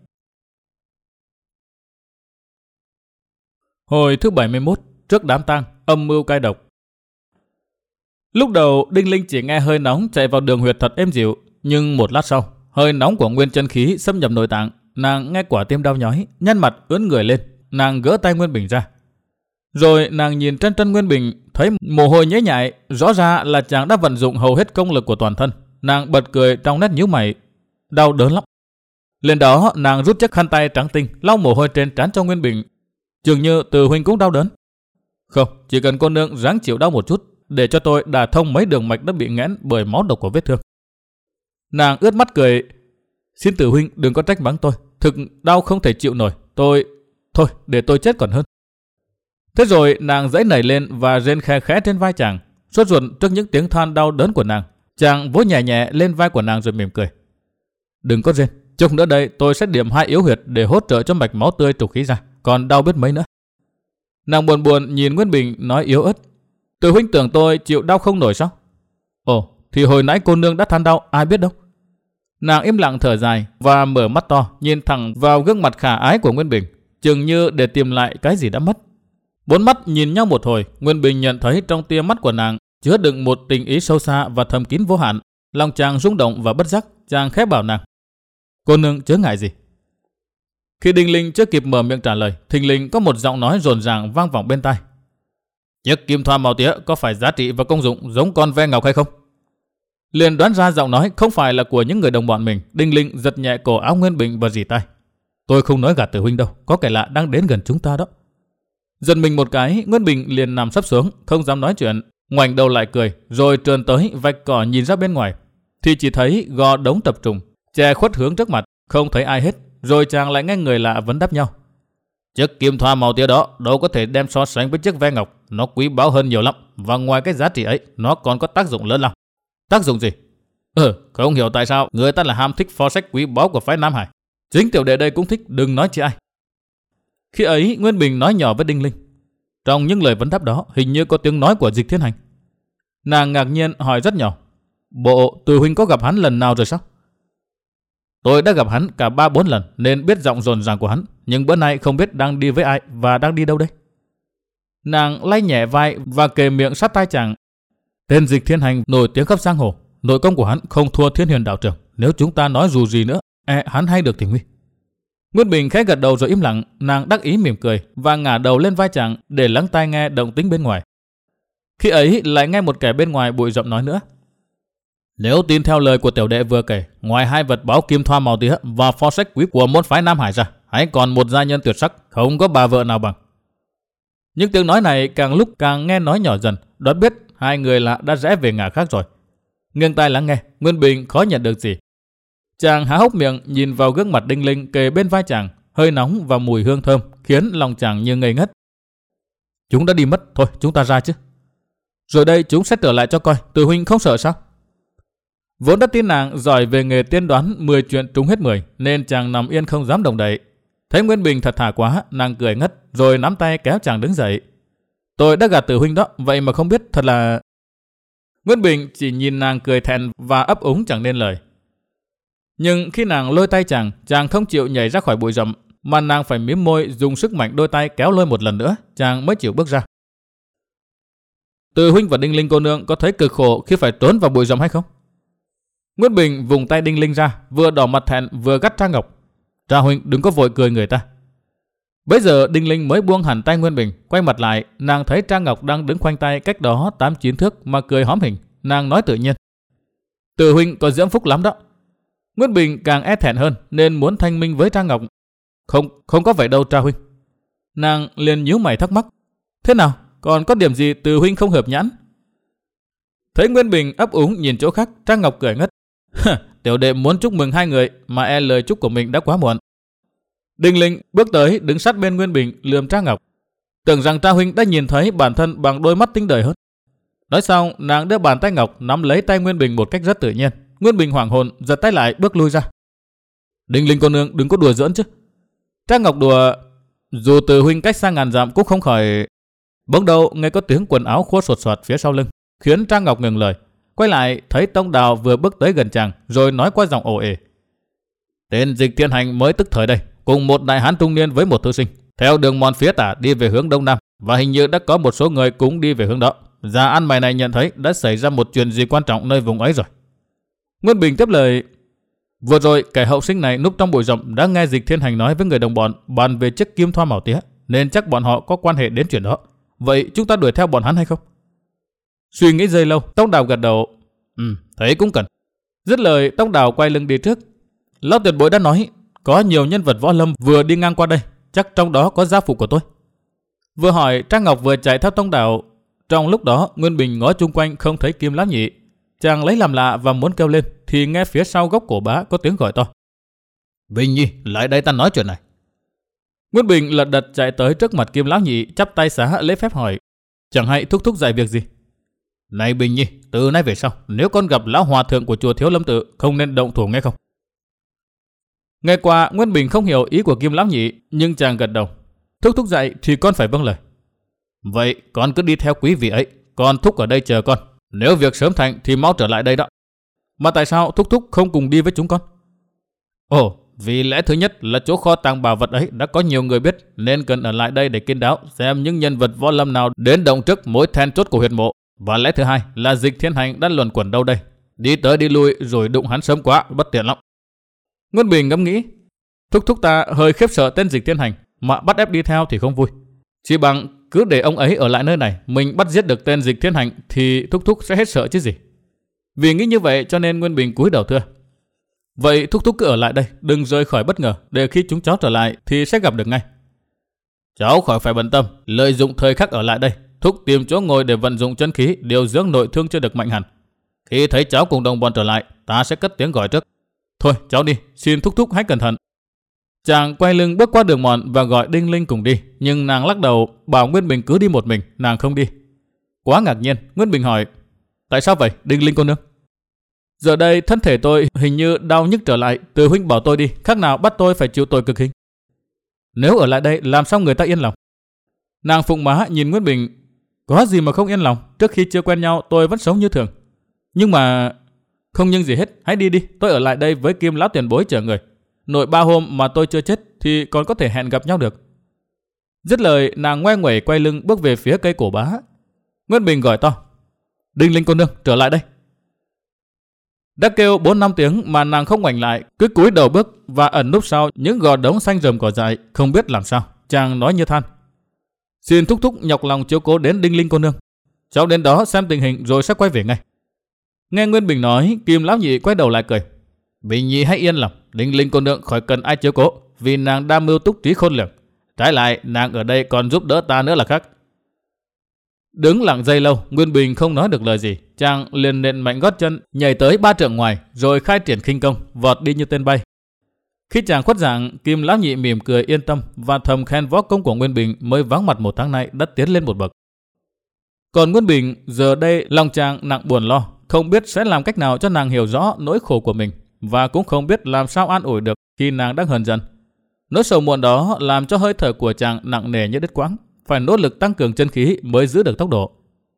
A: Hồi thứ bảy mươi mốt, trước đám tang, âm mưu cai độc. Lúc đầu Đinh Linh chỉ nghe hơi nóng chạy vào đường huyệt thật êm dịu, nhưng một lát sau, hơi nóng của nguyên chân khí xâm nhập nội tạng, nàng nghe quả tim đau nhói, nhăn mặt ưỡn người lên, nàng gỡ tay Nguyên Bình ra. Rồi nàng nhìn chân chân Nguyên Bình, thấy mồ hôi nhễ nhại, rõ ra là chàng đã vận dụng hầu hết công lực của toàn thân. Nàng bật cười trong nét nhíu mày, đau đớn lắm. Lên đó nàng rút chiếc khăn tay trắng tinh lau mồ hôi trên trán cho Nguyên Bình. Dường như Tử huynh cũng đau đớn. Không, chỉ cần cô nương ráng chịu đau một chút, để cho tôi đả thông mấy đường mạch đã bị nghẽn bởi máu độc của vết thương. Nàng ướt mắt cười: Xin Tử huynh đừng có trách mắng tôi, thực đau không thể chịu nổi. Tôi... Thôi, để tôi chết còn hơn. Thế rồi nàng giãy nảy lên và rên khe khẽ trên vai chàng. Sốt ruột trước những tiếng than đau đớn của nàng, chàng vỗ nhẹ nhẹ lên vai của nàng rồi mỉm cười: Đừng có rên, chút nữa đây tôi sẽ điểm hai yếu huyệt để hỗ trợ cho mạch máu tươi trục khí ra, còn đau biết mấy nữa. Nàng buồn buồn nhìn Nguyên Bình nói yếu ớt: Tử huynh tưởng tôi chịu đau không nổi sao? Ồ, thì hồi nãy cô nương đã than đau, ai biết đâu. Nàng im lặng thở dài và mở mắt to nhìn thẳng vào gương mặt khả ái của Nguyên Bình, chừng như để tìm lại cái gì đã mất. Bốn mắt nhìn nhau một hồi, Nguyên Bình nhận thấy trong tia mắt của nàng chứa đựng một tình ý sâu xa và thầm kín vô hạn. Lòng chàng rung động và bất giác, chàng khẽ bảo nàng: cô nương chớ ngại gì. Khi Đinh Linh chưa kịp mở miệng trả lời, thình lình có một giọng nói rồn ràng vang vọng bên tai. Chiếc kim thoa màu tía có phải giá trị và công dụng giống con ve ngọc hay không? Liền đoán ra giọng nói không phải là của những người đồng bọn mình, Đinh Linh giật nhẹ cổ áo Nguyên Bình và rỉ tai. Tôi không nói gạt Tử huynh đâu, có kẻ lạ đang đến gần chúng ta đó. Giật mình một cái, Nguyên Bình liền nằm sấp xuống, không dám nói chuyện, ngoảnh đầu lại cười, rồi trườn tới vạch cỏ nhìn ra bên ngoài, thì chỉ thấy gò đống tập trung, che khuất hướng trước mặt, không thấy ai hết. Rồi chàng lại nghe người lạ vấn đáp nhau. Chiếc kim thoa màu tía đó đâu có thể đem so sánh với chiếc ve ngọc, nó quý báu hơn nhiều lắm, và ngoài cái giá trị ấy, nó còn có tác dụng lớn lắm. Tác dụng gì? Ừ, không hiểu tại sao người ta là ham thích pho sách quý báu của phái Nam Hải. Chính tiểu đệ đây cũng thích, đừng nói chi ai. Khi ấy, Nguyên Bình nói nhỏ với Đinh Linh. Trong những lời vấn đáp đó, hình như có tiếng nói của Dịch Thiên Hành. Nàng ngạc nhiên hỏi rất nhỏ. Bộ Từ huynh có gặp hắn lần nào rồi sao? Tôi đã gặp hắn cả ba bốn lần nên biết giọng rồn ràng của hắn, nhưng bữa nay không biết đang đi với ai và đang đi đâu đây. Nàng lay nhẹ vai và kề miệng sát tai chàng. Tên Dịch Thiên Hành nổi tiếng khắp giang hồ, nội công của hắn không thua Thiên Huyền đạo trưởng. Nếu chúng ta nói dù gì nữa, e hắn hay được thì nguy. Nguyên Bình khẽ gật đầu rồi im lặng. Nàng đắc ý mỉm cười và ngả đầu lên vai chàng để lắng tai nghe động tĩnh bên ngoài. Khi ấy lại nghe một kẻ bên ngoài bụi rậm nói nữa. Nếu tin theo lời của tiểu đệ vừa kể, ngoài hai vật báo kim thoa màu tía và pho sách quý của môn phái Nam Hải ra, hãy còn một gia nhân tuyệt sắc, không có bà vợ nào bằng. Những tiếng nói này càng lúc càng nghe nói nhỏ dần, đoán biết hai người lạ đã rẽ về ngả khác rồi. Nghiêng tai lắng nghe, Nguyên Bình khó nhận được gì. Chàng há hốc miệng nhìn vào gương mặt Đinh Linh kề bên vai chàng, hơi nóng và mùi hương thơm khiến lòng chàng như ngây ngất. Chúng đã đi mất, thôi chúng ta ra chứ. Rồi đây chúng sẽ trở lại cho coi, Từ huynh không sợ sao? Vốn đã tin nàng giỏi về nghề tiên đoán mười chuyện trúng hết mười, nên chàng nằm yên không dám động đậy. Thấy Nguyên Bình thật thà quá, nàng cười ngất rồi nắm tay kéo chàng đứng dậy. Tôi đã gạt Tử huynh đó, vậy mà không biết, thật là... Nguyên Bình chỉ nhìn nàng cười thẹn và ấp úng chẳng nên lời. Nhưng khi nàng lôi tay chàng, chàng không chịu nhảy ra khỏi bụi rậm, mà nàng phải mím môi dùng sức mạnh đôi tay kéo lôi một lần nữa, chàng mới chịu bước ra. Từ huynh và Đinh Linh cô nương có thấy cực khổ khi phải trốn vào bụi rậm hay không? Nguyên Bình vùng tay Đinh Linh ra, vừa đỏ mặt thẹn vừa gắt Trang Ngọc. Tra huynh đừng có vội cười người ta. Bấy giờ Đinh Linh mới buông hẳn tay Nguyên Bình, quay mặt lại, nàng thấy Trang Ngọc đang đứng khoanh tay cách đó tám chín thước mà cười hóm hình, nàng nói tự nhiên. Từ huynh có diễm phúc lắm đó. Nguyên Bình càng e thẹn hơn nên muốn thanh minh với Trang Ngọc. Không, không có vậy đâu Tra huynh. Nàng liền nhíu mày thắc mắc. Thế nào, còn có điểm gì Từ huynh không hợp nhãn? Thấy Nguyên Bình ấp úng nhìn chỗ khác, Trang Ngọc cười ngất. Tiểu đệ muốn chúc mừng hai người mà e lời chúc của mình đã quá muộn. Đinh Linh bước tới đứng sát bên Nguyên Bình lườm Trang Ngọc. Tưởng rằng Tra huynh đã nhìn thấy bản thân bằng đôi mắt tinh đời hơn. Nói xong, nàng đưa bàn tay ngọc nắm lấy tay Nguyên Bình một cách rất tự nhiên. Nguyên Bình hoảng hồn giật tay lại bước lui ra. Đinh Linh cô nương đừng có đùa giỡn chứ. Trang Ngọc đùa, dù Từ huynh cách xa ngàn dặm cũng không khỏi. Bỗng đầu nghe có tiếng quần áo khua sột soạt phía sau lưng, khiến Trang Ngọc ngừng lời. Quay lại thấy Tông Đào vừa bước tới gần chàng, rồi nói qua giọng ồ ề. Tên Dịch Thiên Hành mới tức thời đây, cùng một đại hán trung niên với một thư sinh, theo đường mòn phía tả đi về hướng đông nam, và hình như đã có một số người cũng đi về hướng đó. Già ăn mày này nhận thấy đã xảy ra một chuyện gì quan trọng nơi vùng ấy rồi. Nguyên Bình tiếp lời. Vừa rồi kẻ hậu sinh này núp trong bụi rậm đã nghe Dịch Thiên Hành nói với người đồng bọn bàn về chiếc kim thoa màu tía, nên chắc bọn họ có quan hệ đến chuyện đó. Vậy chúng ta đuổi theo bọn hắn hay không? Suy nghĩ giây lâu, Tông Đào gật đầu. Ừ, thấy cũng cần. Dứt lời, Tông Đào quay lưng đi trước. Lão tiền bối đã nói có nhiều nhân vật võ lâm vừa đi ngang qua đây, chắc trong đó có gia phụ của tôi. Vừa hỏi, Trang Ngọc vừa chạy theo Tông Đào. Trong lúc đó, Nguyên Bình ngó chung quanh không thấy Kim Lão Nhị. Chàng lấy làm lạ và muốn kêu lên, thì nghe phía sau gốc cổ bá có tiếng gọi to. Bình Nhi, lại đây ta nói chuyện này. Nguyên Bình lật đật chạy tới trước mặt Kim Lão Nhị, chắp tay xá lễ phép hỏi. Chẳng hay thúc thúc dạy việc gì? Này Bình Nhi, từ nay về sau, nếu con gặp lão hòa thượng của chùa Thiếu Lâm Tự, không nên động thủ nghe không? Nghe qua, Nguyên Bình không hiểu ý của Kim Lão Nhị, nhưng chàng gật đầu. Thúc thúc dạy thì con phải vâng lời. Vậy con cứ đi theo quý vị ấy, con thúc ở đây chờ con. Nếu việc sớm thành thì mau trở lại đây đó. Mà tại sao thúc thúc không cùng đi với chúng con? Ồ, Vì lẽ thứ nhất là chỗ kho tàng bảo vật ấy đã có nhiều người biết, nên cần ở lại đây để kiên đáo xem những nhân vật võ lâm nào đến động trước mối then chốt của huyệt mộ. Và lẽ thứ hai là Dịch Thiên Hành đã luẩn quẩn đâu đây. Đi tới đi lui rồi đụng hắn sớm quá, bất tiện lắm. Nguyên Bình ngẫm nghĩ, thúc thúc ta hơi khiếp sợ tên Dịch Thiên Hành, mà bắt ép đi theo thì không vui. Chỉ bằng cứ để ông ấy ở lại nơi này, mình bắt giết được tên Dịch Thiên Hành thì thúc thúc sẽ hết sợ chứ gì. Vì nghĩ như vậy cho nên Nguyên Bình cúi đầu thưa: Vậy thúc thúc cứ ở lại đây, đừng rời khỏi bất ngờ, để khi chúng cháu trở lại thì sẽ gặp được ngay. Cháu khỏi phải bận tâm, lợi dụng thời khắc ở lại đây, thúc tìm chỗ ngồi để vận dụng chân khí, điều dưỡng nội thương chưa được mạnh hẳn. Khi thấy cháu cùng đồng bọn trở lại, ta sẽ cất tiếng gọi trước. Thôi cháu đi, xin thúc thúc hãy cẩn thận. Chàng quay lưng bước qua đường mòn và gọi Đinh Linh cùng đi, nhưng nàng lắc đầu bảo Nguyên Bình cứ đi một mình, nàng không đi. Quá ngạc nhiên, Nguyên Bình hỏi: Tại sao vậy, Đinh Linh cô nương? Giờ đây thân thể tôi hình như đau nhức trở lại, từ huynh bảo tôi đi, khác nào bắt tôi phải chịu tội cực hình. Nếu ở lại đây làm sao người ta yên lòng? Nàng phụng má nhìn Nguyên Bình: Có gì mà không yên lòng, trước khi chưa quen nhau tôi vẫn sống như thường. Nhưng mà... Không nhưng gì hết, hãy đi đi, tôi ở lại đây với Kim lão tiền bối chờ người. Nội ba hôm mà tôi chưa chết thì còn có thể hẹn gặp nhau được. Dứt lời, nàng ngoe nguẩy quay lưng bước về phía cây cổ bá. Nguyên Bình gọi to: Đinh Linh cô nương, trở lại đây. Đã kêu bốn năm tiếng mà nàng không ngoảnh lại, cứ cúi đầu bước và ẩn núp sau những gò đống xanh rờm cỏ dại, không biết làm sao. Chàng nói như than: Xin thúc thúc nhọc lòng chiếu cố đến Đinh Linh cô nương. Cháu đến đó xem tình hình rồi sẽ quay về ngay. Nghe Nguyên Bình nói, Kim lão nhị quay đầu lại cười: Bình nhi hãy yên lòng, Đinh Linh cô nương khỏi cần ai chiếu cố, vì nàng đa mưu túc trí khôn lường. Trái lại, nàng ở đây còn giúp đỡ ta nữa là khác. Đứng lặng giây lâu, Nguyên Bình không nói được lời gì. Chàng liền nện mạnh gót chân, nhảy tới ba trượng ngoài, rồi khai triển khinh công, vọt đi như tên bay. Khi chàng khuất dạng, Kim lão nhị mỉm cười yên tâm và thầm khen võ công của Nguyên Bình mới vắng mặt một tháng nay đã tiến lên một bậc. Còn Nguyên Bình giờ đây lòng chàng nặng buồn lo, không biết sẽ làm cách nào cho nàng hiểu rõ nỗi khổ của mình, và cũng không biết làm sao an ủi được khi nàng đang hờn dần. Nỗi sầu muộn đó làm cho hơi thở của chàng nặng nề như đứt quãng, phải nỗ lực tăng cường chân khí mới giữ được tốc độ.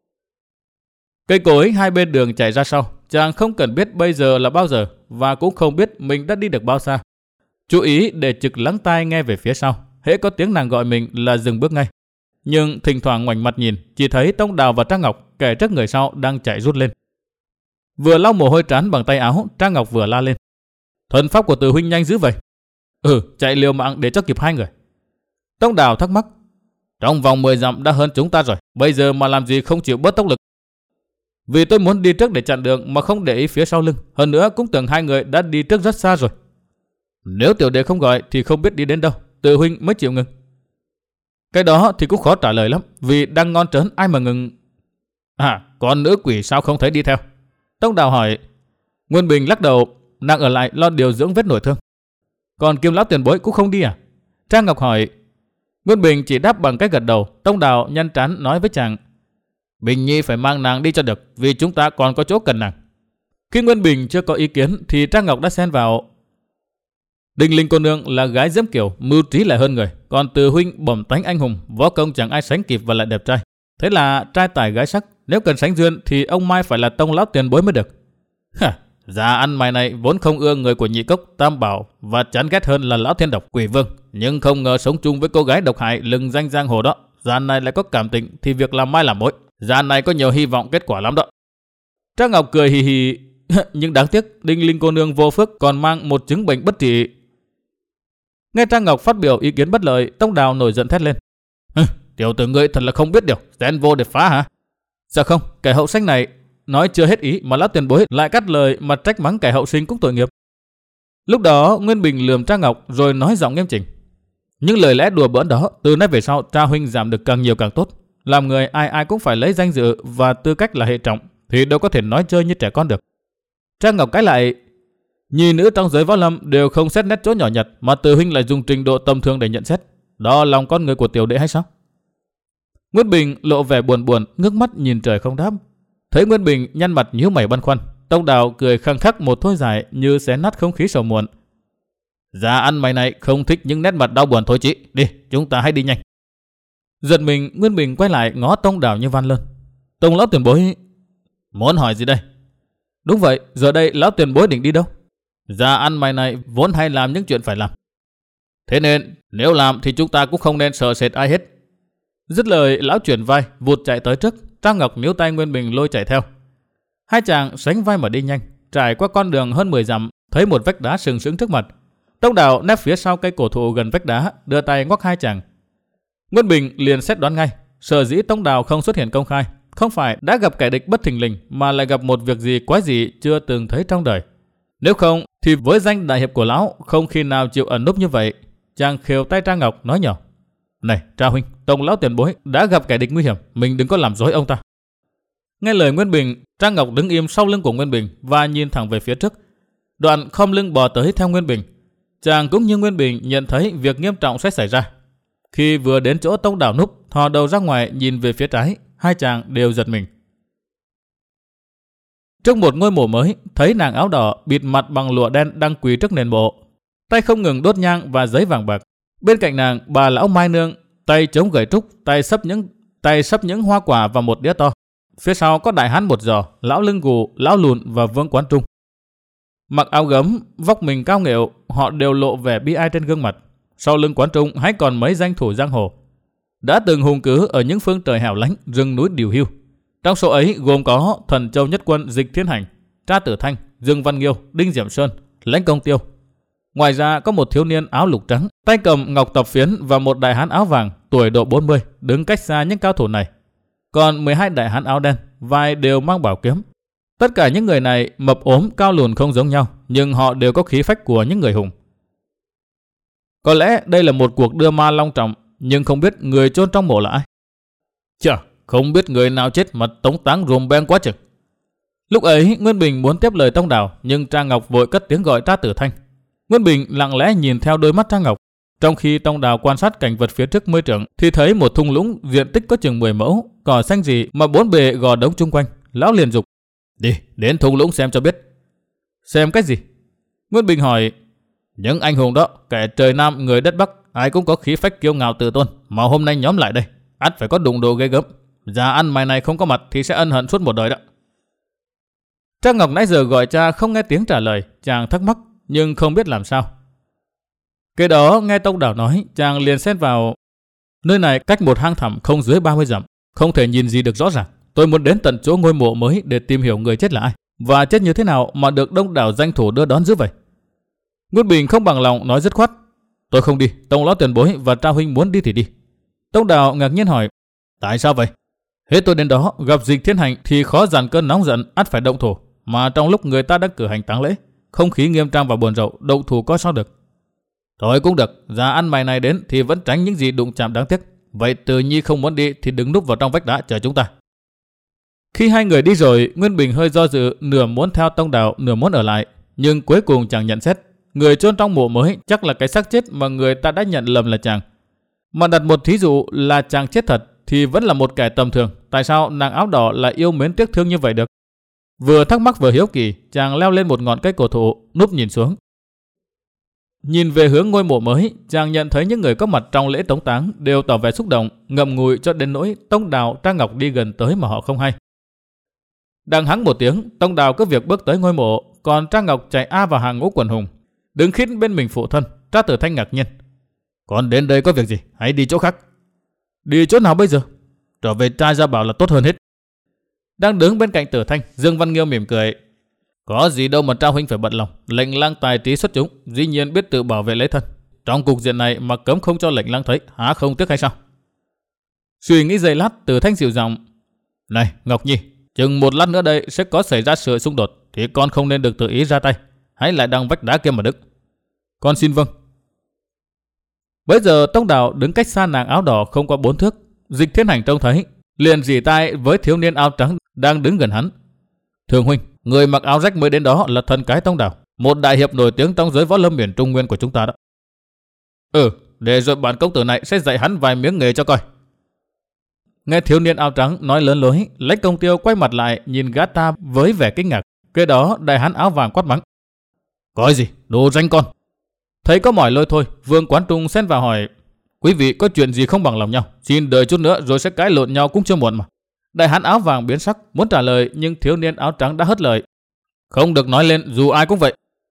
A: Cây cối hai bên đường chạy ra sau, chàng không cần biết bây giờ là bao giờ và cũng không biết mình đã đi được bao xa. Chú ý để trực lắng tai nghe về phía sau, hễ có tiếng nàng gọi mình là dừng bước ngay. Nhưng thỉnh thoảng ngoảnh mặt nhìn, chỉ thấy Tông Đào và Trang Ngọc kẻ trước người sau đang chạy rút lên. Vừa lau mồ hôi trán bằng tay áo, Trang Ngọc vừa la lên: Thuần pháp của Từ huynh nhanh dữ vậy. Ừ, chạy liều mạng để cho kịp hai người. Tông Đào thắc mắc: Trong vòng mười dặm đã hơn chúng ta rồi, bây giờ mà làm gì không chịu bớt tốc lực? Vì tôi muốn đi trước để chặn đường mà không để ý phía sau lưng, hơn nữa cũng tưởng hai người đã đi trước rất xa rồi. Nếu tiểu đệ không gọi thì không biết đi đến đâu, Từ huynh mới chịu ngừng. Cái đó thì cũng khó trả lời lắm, vì đang ngon trớn ai mà ngừng. À, còn nữ quỷ sao không thấy đi theo? Tông Đào hỏi. Nguyên Bình lắc đầu, nàng ở lại lo điều dưỡng vết nội thương. Còn Kim lão tiền bối cũng không đi à? Trang Ngọc hỏi. Nguyên Bình chỉ đáp bằng cái gật đầu. Tông Đào nhăn trán nói với chàng: Bình nhi phải mang nàng đi cho được, vì chúng ta còn có chỗ cần nàng. Khi Nguyên Bình chưa có ý kiến thì Trang Ngọc đã xen vào: Đinh Linh cô nương là gái diễm kiều, mưu trí lại hơn người, còn Từ huynh bẩm tánh anh hùng, võ công chẳng ai sánh kịp và lại đẹp trai. Thế là trai tài gái sắc, nếu cần sánh duyên thì ông mai phải là Tông lão tiền bối mới được. Hả, già ăn mày này vốn không ưa người của Nhị Cốc, Tam Bảo và chán ghét hơn là lão thiên độc Quỷ Vương, nhưng không ngờ sống chung với cô gái độc hại lừng danh giang hồ đó. Già này lại có cảm tình thì việc làm mai làm mối. Già này có nhiều hy vọng kết quả lắm đó. Trang Ngọc cười hì hì. Nhưng đáng tiếc Đinh Linh cô nương vô phước còn mang một chứng bệnh bất trị. Nghe Trang Ngọc phát biểu ý kiến bất lợi, Tông Đào nổi giận thét lên: Tiểu tử ngươi thật là không biết điều, xen vô để phá hả? Dạ không, kẻ hậu sinh này nói chưa hết ý mà lão tiền bối lại cắt lời mà trách mắng kẻ hậu sinh cũng tội nghiệp. Lúc đó Nguyên Bình lườm Trang Ngọc rồi nói giọng nghiêm chỉnh: Những lời lẽ đùa bỡn đó từ nay về sau Tra huynh giảm được càng nhiều càng tốt. Làm người ai ai cũng phải lấy danh dự và tư cách là hệ trọng, thì đâu có thể nói chơi như trẻ con được. Trang Ngọc cãi lại: Nhi nữ trong giới võ lâm đều không xét nét chỗ nhỏ nhặt, mà Từ huynh lại dùng trình độ tầm thường để nhận xét. Đó lòng con người của tiểu đệ hay sao? Nguyên Bình lộ vẻ buồn buồn, ngước mắt nhìn trời không đáp. Thấy Nguyên Bình nhăn mặt nhíu mày băn khoăn, Tông Đào cười khăng khắc một thôi dài như xé nát không khí sầu muộn. Già ăn mày này không thích những nét mặt đau buồn thôi chị. Đi, chúng ta hãy đi nhanh. Giật mình, Nguyên Bình quay lại ngó Tông Đào như van lơn. Tông lão tiền bối muốn hỏi gì đây? Đúng vậy, giờ đây lão tiền bối định đi đâu? Già ăn mày này vốn hay làm những chuyện phải làm. Thế nên nếu làm thì chúng ta cũng không nên sợ sệt ai hết. Dứt lời, lão chuyển vai, vụt chạy tới trước. Trang Ngọc níu tay Nguyên Bình lôi chạy theo. Hai chàng sánh vai mà đi nhanh, trải qua con đường hơn mười dặm, thấy một vách đá sừng sững trước mặt. Tông Đào nép phía sau cây cổ thụ gần vách đá, đưa tay ngoắc hai chàng. Nguyên Bình liền xét đoán ngay, sở dĩ Tông Đào không xuất hiện công khai, không phải đã gặp kẻ địch bất thình lình, mà lại gặp một việc gì quái dị chưa từng thấy trong đời. Nếu không thì với danh đại hiệp của lão, không khi nào chịu ẩn núp như vậy. Chàng khều tay Trang Ngọc nói nhỏ: "Này Tra huynh, Tông lão tiền bối đã gặp kẻ địch nguy hiểm, mình đừng có làm dối ông ta." Nghe lời Nguyên Bình, Trang Ngọc đứng im sau lưng của Nguyên Bình và nhìn thẳng về phía trước. Đoạn khom lưng bò tới theo Nguyên Bình. Chàng cũng như Nguyên Bình nhận thấy việc nghiêm trọng sẽ xảy ra. Khi vừa đến chỗ Tông Đào núp, thò đầu ra ngoài nhìn về phía trái, hai chàng đều giật mình. Trước một ngôi mộ mới, thấy nàng áo đỏ bịt mặt bằng lụa đen đang quỳ trước nền mộ, tay không ngừng đốt nhang và giấy vàng bạc. Bên cạnh nàng, bà lão Mai Nương, tay chống gậy trúc, tay sấp những tay sấp những hoa quả và một đĩa to. Phía sau có đại hán một giò, lão Lưng Gù, lão Lùn và Vương Quán Trung. Mặc áo gấm, vóc mình cao nghệu, họ đều lộ vẻ bi ai trên gương mặt. Sau lưng Quán Trung hay còn mấy danh thủ giang hồ, đã từng hùng cứ ở những phương trời hẻo lánh, rừng núi điều hiu. Trong số ấy gồm có Thần Châu Nhất Quân Dịch Thiên Hành, Tra Tử Thanh, Dương Văn Nghiêu, Đinh Diệm Sơn, Lãnh Công Tiêu. Ngoài ra có một thiếu niên áo lục trắng, tay cầm ngọc tập phiến và một đại hán áo vàng, tuổi độ bốn mươi, đứng cách xa những cao thủ này. Còn mười hai đại hán áo đen, vai đều mang bảo kiếm. Tất cả những người này mập ốm, cao lùn không giống nhau, nhưng họ đều có khí phách của những người hùng. Có lẽ đây là một cuộc đưa ma long trọng, nhưng không biết người chôn trong mộ là ai. Chà, không biết người nào chết mà tống táng rùm beng quá chừng. Lúc ấy Nguyên Bình muốn tiếp lời Tông Đào, nhưng Trang Ngọc vội cất tiếng gọi Tra Tử Thanh. Nguyên Bình lặng lẽ nhìn theo đôi mắt Trang Ngọc. Trong khi Tông Đào quan sát cảnh vật phía trước mươi trượng, thì thấy một thung lũng diện tích có chừng mười mẫu, cỏ xanh rì mà bốn bề gò đống chung quanh. Lão liền dục: "Đi, đến thung lũng xem cho biết." "Xem cái gì?" Nguyên Bình hỏi. "Những anh hùng đó, kẻ trời Nam người đất Bắc, ai cũng có khí phách kiêu ngạo tự tôn, mà hôm nay nhóm lại đây, ắt phải có đụng độ ghê gớm. Già ăn mày này không có mặt thì sẽ ân hận suốt một đời đó." Trang Ngọc nãy giờ gọi cha không nghe tiếng trả lời, chàng thắc mắc nhưng không biết làm sao. Kế đó nghe Tông Đào nói, chàng liền xen vào: "Nơi này cách một hang thẳm không dưới ba mươi dặm, không thể nhìn gì được rõ ràng. Tôi muốn đến tận chỗ ngôi mộ mới để tìm hiểu người chết là ai và chết như thế nào mà được đông đảo danh thủ đưa đón dữ vậy." Nguyên Bình không bằng lòng nói dứt khoát: "Tôi không đi, Tông lão tiền bối và Tra huynh muốn đi thì đi." Tông Đào ngạc nhiên hỏi: "Tại sao vậy?" "Hết tôi đến đó gặp Dịch Thiên Hành thì khó dàn cơn nóng giận, ắt phải động thủ, mà trong lúc người ta đang cử hành táng lễ, không khí nghiêm trang và buồn rầu, động thủ có sao được." "Thôi cũng được, già ăn mày này đến thì vẫn tránh những gì đụng chạm đáng tiếc. Vậy Từ Nhi không muốn đi thì đứng núp vào trong vách đá chờ chúng ta." Khi hai người đi rồi, Nguyên Bình hơi do dự, nửa muốn theo Tông Đào, nửa muốn ở lại, nhưng cuối cùng chàng nhận xét người chôn trong mộ mới chắc là cái xác chết mà người ta đã nhận lầm là chàng. Mà đặt một thí dụ là chàng chết thật thì vẫn là một kẻ tầm thường, tại sao nàng áo đỏ lại yêu mến tiếc thương như vậy được? Vừa thắc mắc vừa hiếu kỳ, chàng leo lên một ngọn cây cổ thụ, núp nhìn xuống. Nhìn về hướng ngôi mộ mới, chàng nhận thấy những người có mặt trong lễ tống táng đều tỏ vẻ xúc động, ngậm ngùi cho đến nỗi Tông Đào, Trang Ngọc đi gần tới mà họ không hay. Đang hắng một tiếng, Tông Đào cứ việc bước tới ngôi mộ, còn Trang Ngọc chạy a vào hàng ngũ quần hùng, đứng khít bên mình phụ thân. Tra Tử Thanh ngạc nhiên: "Còn đến đây có việc gì? Hãy đi chỗ khác." "Đi chỗ nào bây giờ?" "Trở về trai ra bảo là tốt hơn hết." Đang đứng bên cạnh Tử Thanh, Dương Văn Nghiêu mỉm cười: "Có gì đâu mà Tra huynh phải bận lòng. Lệnh lang tài trí xuất chúng, dĩ nhiên biết tự bảo vệ lấy thân. Trong cục diện này mà cấm không cho lệnh lang thấy, há không tiếc hay sao?" Suy nghĩ giây lát, Tử Thanh dịu giọng: "Này Ngọc Nhi, chừng một lát nữa đây sẽ có xảy ra sự xung đột, thì con không nên được tự ý ra tay, hãy lại đằng vách đá kia mà đứng." "Con xin vâng." Bấy giờ Tông Đào đứng cách xa nàng áo đỏ không qua bốn thước. Dịch Thiên Hành trông thấy, liền rỉ tai với thiếu niên áo trắng đang đứng gần hắn: "Thường huynh, người mặc áo rách mới đến đó là thần cái Tông Đào, một đại hiệp nổi tiếng trong giới võ lâm miền Trung Nguyên của chúng ta đó." "Ừ, để rồi bản công tử này sẽ dạy hắn vài miếng nghề cho coi." Nghe thiếu niên áo trắng nói lớn lối, Lãnh Công Tiêu quay mặt lại nhìn gã ta với vẻ kinh ngạc. Kế đó đại hán áo vàng quát mắng: "Coi gì, đồ danh con!" Thấy có mỏi lôi thôi, Vương Quán Trung xen vào hỏi: "Quý vị có chuyện gì không bằng lòng nhau, xin đợi chút nữa rồi sẽ cãi lộn nhau cũng chưa muộn mà." Đại hán áo vàng biến sắc muốn trả lời, nhưng thiếu niên áo trắng đã hất lời: "Không được nói lên, dù ai cũng vậy."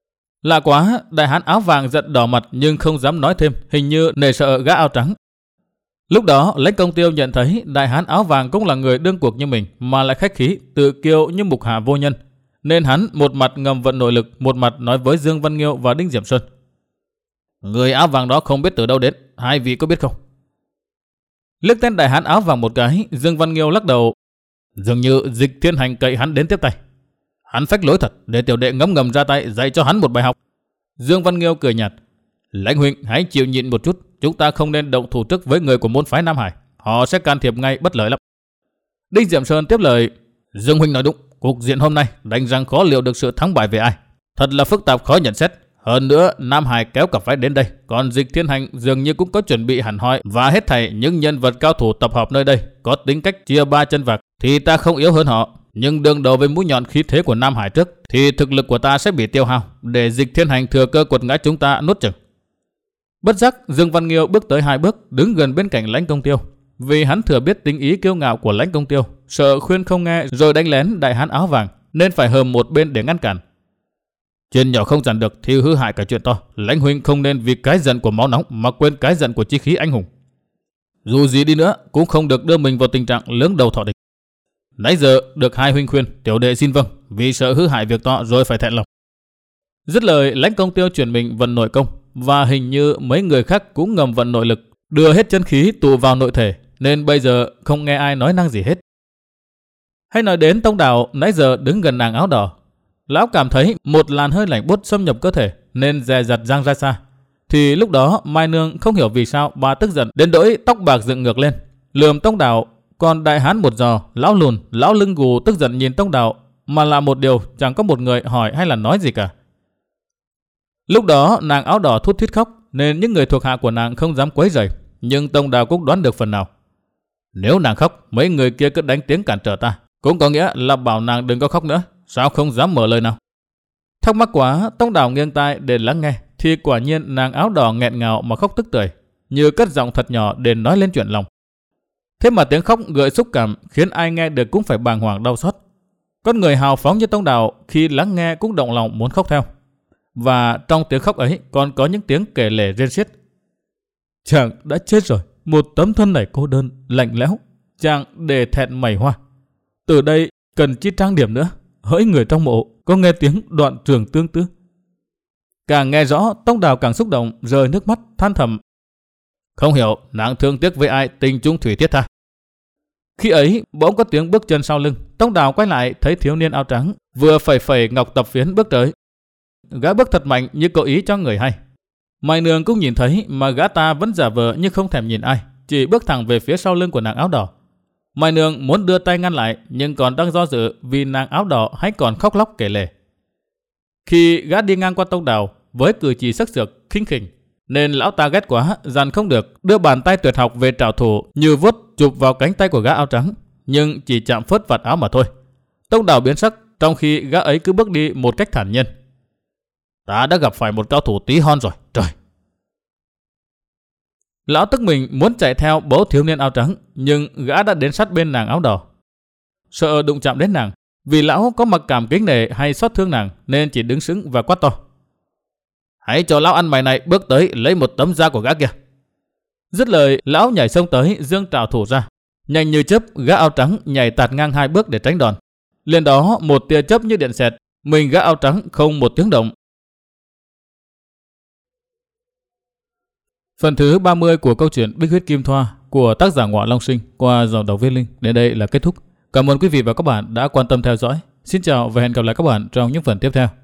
A: Lạ quá, đại hán áo vàng giận đỏ mặt nhưng không dám nói thêm, hình như nể sợ gã áo trắng. Lúc đó, Lãnh Công Tiêu nhận thấy đại hán áo vàng cũng là người đương cuộc như mình mà lại khách khí, tự kiêu như mục hạ vô nhân, nên hắn một mặt ngầm vận nội lực, một mặt nói với Dương Văn Nghiêu và Đinh Diệm Sơn. Người áo vàng đó không biết từ đâu đến, hai vị có biết không? Liếc tên đại hán áo vàng một cái, Dương Văn Nghiêu lắc đầu. Dường như Dịch Thiên Hành cậy hắn đến tiếp tay. Hắn phách lối thật, để tiểu đệ ngấm ngầm ra tay dạy cho hắn một bài học. Dương Văn Nghiêu cười nhạt. Lãnh huynh hãy chịu nhịn một chút, chúng ta không nên động thủ trước với người của môn phái Nam Hải, họ sẽ can thiệp ngay bất lợi lắm. Đinh Diệm Sơn tiếp lời. Dương huynh nói đúng, cục diện hôm nay đánh rằng khó liệu được sự thắng bại về ai, thật là phức tạp khó nhận xét. Hơn nữa Nam Hải kéo cả phái đến đây, còn Dịch Thiên Hành dường như cũng có chuẩn bị hẳn hoi, và hết thảy những nhân vật cao thủ tập hợp nơi đây có tính cách chia ba chân vạc thì ta không yếu hơn họ. Nhưng đương đầu với mũi nhọn khí thế của Nam Hải trước thì thực lực của ta sẽ bị tiêu hao, để Dịch Thiên Hành thừa cơ quật ngã chúng ta nuốt chửng. Bất giác Dương Văn Nghiêu bước tới hai bước, đứng gần bên cạnh Lãnh Công Tiêu, vì hắn thừa biết tính ý kiêu ngạo của Lãnh Công Tiêu, sợ khuyên không nghe rồi đánh lén đại hán áo vàng, nên phải hờm một bên để ngăn cản. Chuyện nhỏ không dàn được thì hư hại cả chuyện to. Lãnh huynh không nên vì cái giận của máu nóng mà quên cái giận của chí khí anh hùng. Dù gì đi nữa cũng không được đưa mình vào tình trạng lưỡng đầu thọ địch. Nãy giờ được hai huynh khuyên, tiểu đệ xin vâng, vì sợ hư hại việc to rồi phải thẹn lòng. Dứt lời, Lãnh Công Tiêu chuyển mình vận nội công, và hình như mấy người khác cũng ngầm vận nội lực, đưa hết chân khí tụ vào nội thể, nên bây giờ không nghe ai nói năng gì hết. Hay nói đến Tông Đào nãy giờ đứng gần nàng áo đỏ, lão cảm thấy một làn hơi lạnh buốt xâm nhập cơ thể nên dè dặt giang ra xa. Thì lúc đó Mai Nương không hiểu vì sao bà tức giận đến nỗi tóc bạc dựng ngược lên, lườm Tông Đào. Còn đại hán một giò, lão lùn, lão lưng gù tức giận nhìn Tông Đào, mà là một điều chẳng có một người hỏi hay là nói gì cả. Lúc đó nàng áo đỏ thút thít khóc, nên những người thuộc hạ của nàng không dám quấy rầy, nhưng Tông Đào cũng đoán được phần nào. Nếu nàng khóc, mấy người kia cứ đánh tiếng cản trở ta, cũng có nghĩa là bảo nàng đừng có khóc nữa, sao không dám mở lời nào. Thắc mắc quá, Tông Đào nghiêng tai để lắng nghe, thì quả nhiên nàng áo đỏ nghẹn ngào mà khóc tức tưởi, như cất giọng thật nhỏ để nói lên chuyện lòng. Thế mà tiếng khóc gợi xúc cảm khiến ai nghe được cũng phải bàng hoàng đau xót. Con người hào phóng như Tông Đào khi lắng nghe cũng động lòng muốn khóc theo. Và trong tiếng khóc ấy còn có những tiếng kể lể rên xiết. Chàng đã chết rồi, một tấm thân này cô đơn, lạnh lẽo, chàng để thẹn mày hoa. Từ đây cần chi trang điểm nữa, hỡi người trong mộ có nghe tiếng đoạn trường tương tư. Càng nghe rõ, Tông Đào càng xúc động, rơi nước mắt than thầm. Không hiểu nàng thương tiếc với ai tình chung thủy thiết tha. Khi ấy bỗng có tiếng bước chân sau lưng, Tông Đào quay lại thấy thiếu niên áo trắng vừa phẩy phẩy ngọc tập phiến bước tới. Gã bước thật mạnh như cố ý cho người hay. Mai Nương cũng nhìn thấy mà gã ta vẫn giả vờ như không thèm nhìn ai, chỉ bước thẳng về phía sau lưng của nàng áo đỏ. Mai Nương muốn đưa tay ngăn lại nhưng còn đang do dự vì nàng áo đỏ hay còn khóc lóc kể lể. Khi gã đi ngang qua Tông Đào với cử chỉ sắc sược khinh khỉnh, nên lão ta ghét quá, dằn không được, đưa bàn tay tuyệt học về trảo thủ như vuốt chụp vào cánh tay của gã áo trắng, nhưng chỉ chạm phớt vạt áo mà thôi. Tông Đào biến sắc, trong khi gã ấy cứ bước đi một cách thản nhiên. Ta đã gặp phải một cao thủ tí hon rồi, trời! Lão tức mình muốn chạy theo bấu thiếu niên áo trắng, nhưng gã đã đến sát bên nàng áo đỏ. Sợ đụng chạm đến nàng, vì lão có mặc cảm kính nể hay xót thương nàng, nên chỉ đứng sững và quát to. Hãy cho lão ăn mày này bước tới lấy một tấm da của gã kia. Dứt lời, lão nhảy xông tới giương trảo thủ ra. Nhanh như chớp, gã áo trắng nhảy tạt ngang hai bước để tránh đòn. Liền đó một tia chớp như điện xẹt, mình gã áo trắng không một tiếng động. Phần thứ ba mươi của câu chuyện Bích Huyết Kim Thoa của tác giả Ngọa Long Sinh qua giọng đọc Viết Linh đến đây là kết thúc. Cảm ơn quý vị và các bạn đã quan tâm theo dõi. Xin chào và hẹn gặp lại các bạn trong những phần tiếp theo.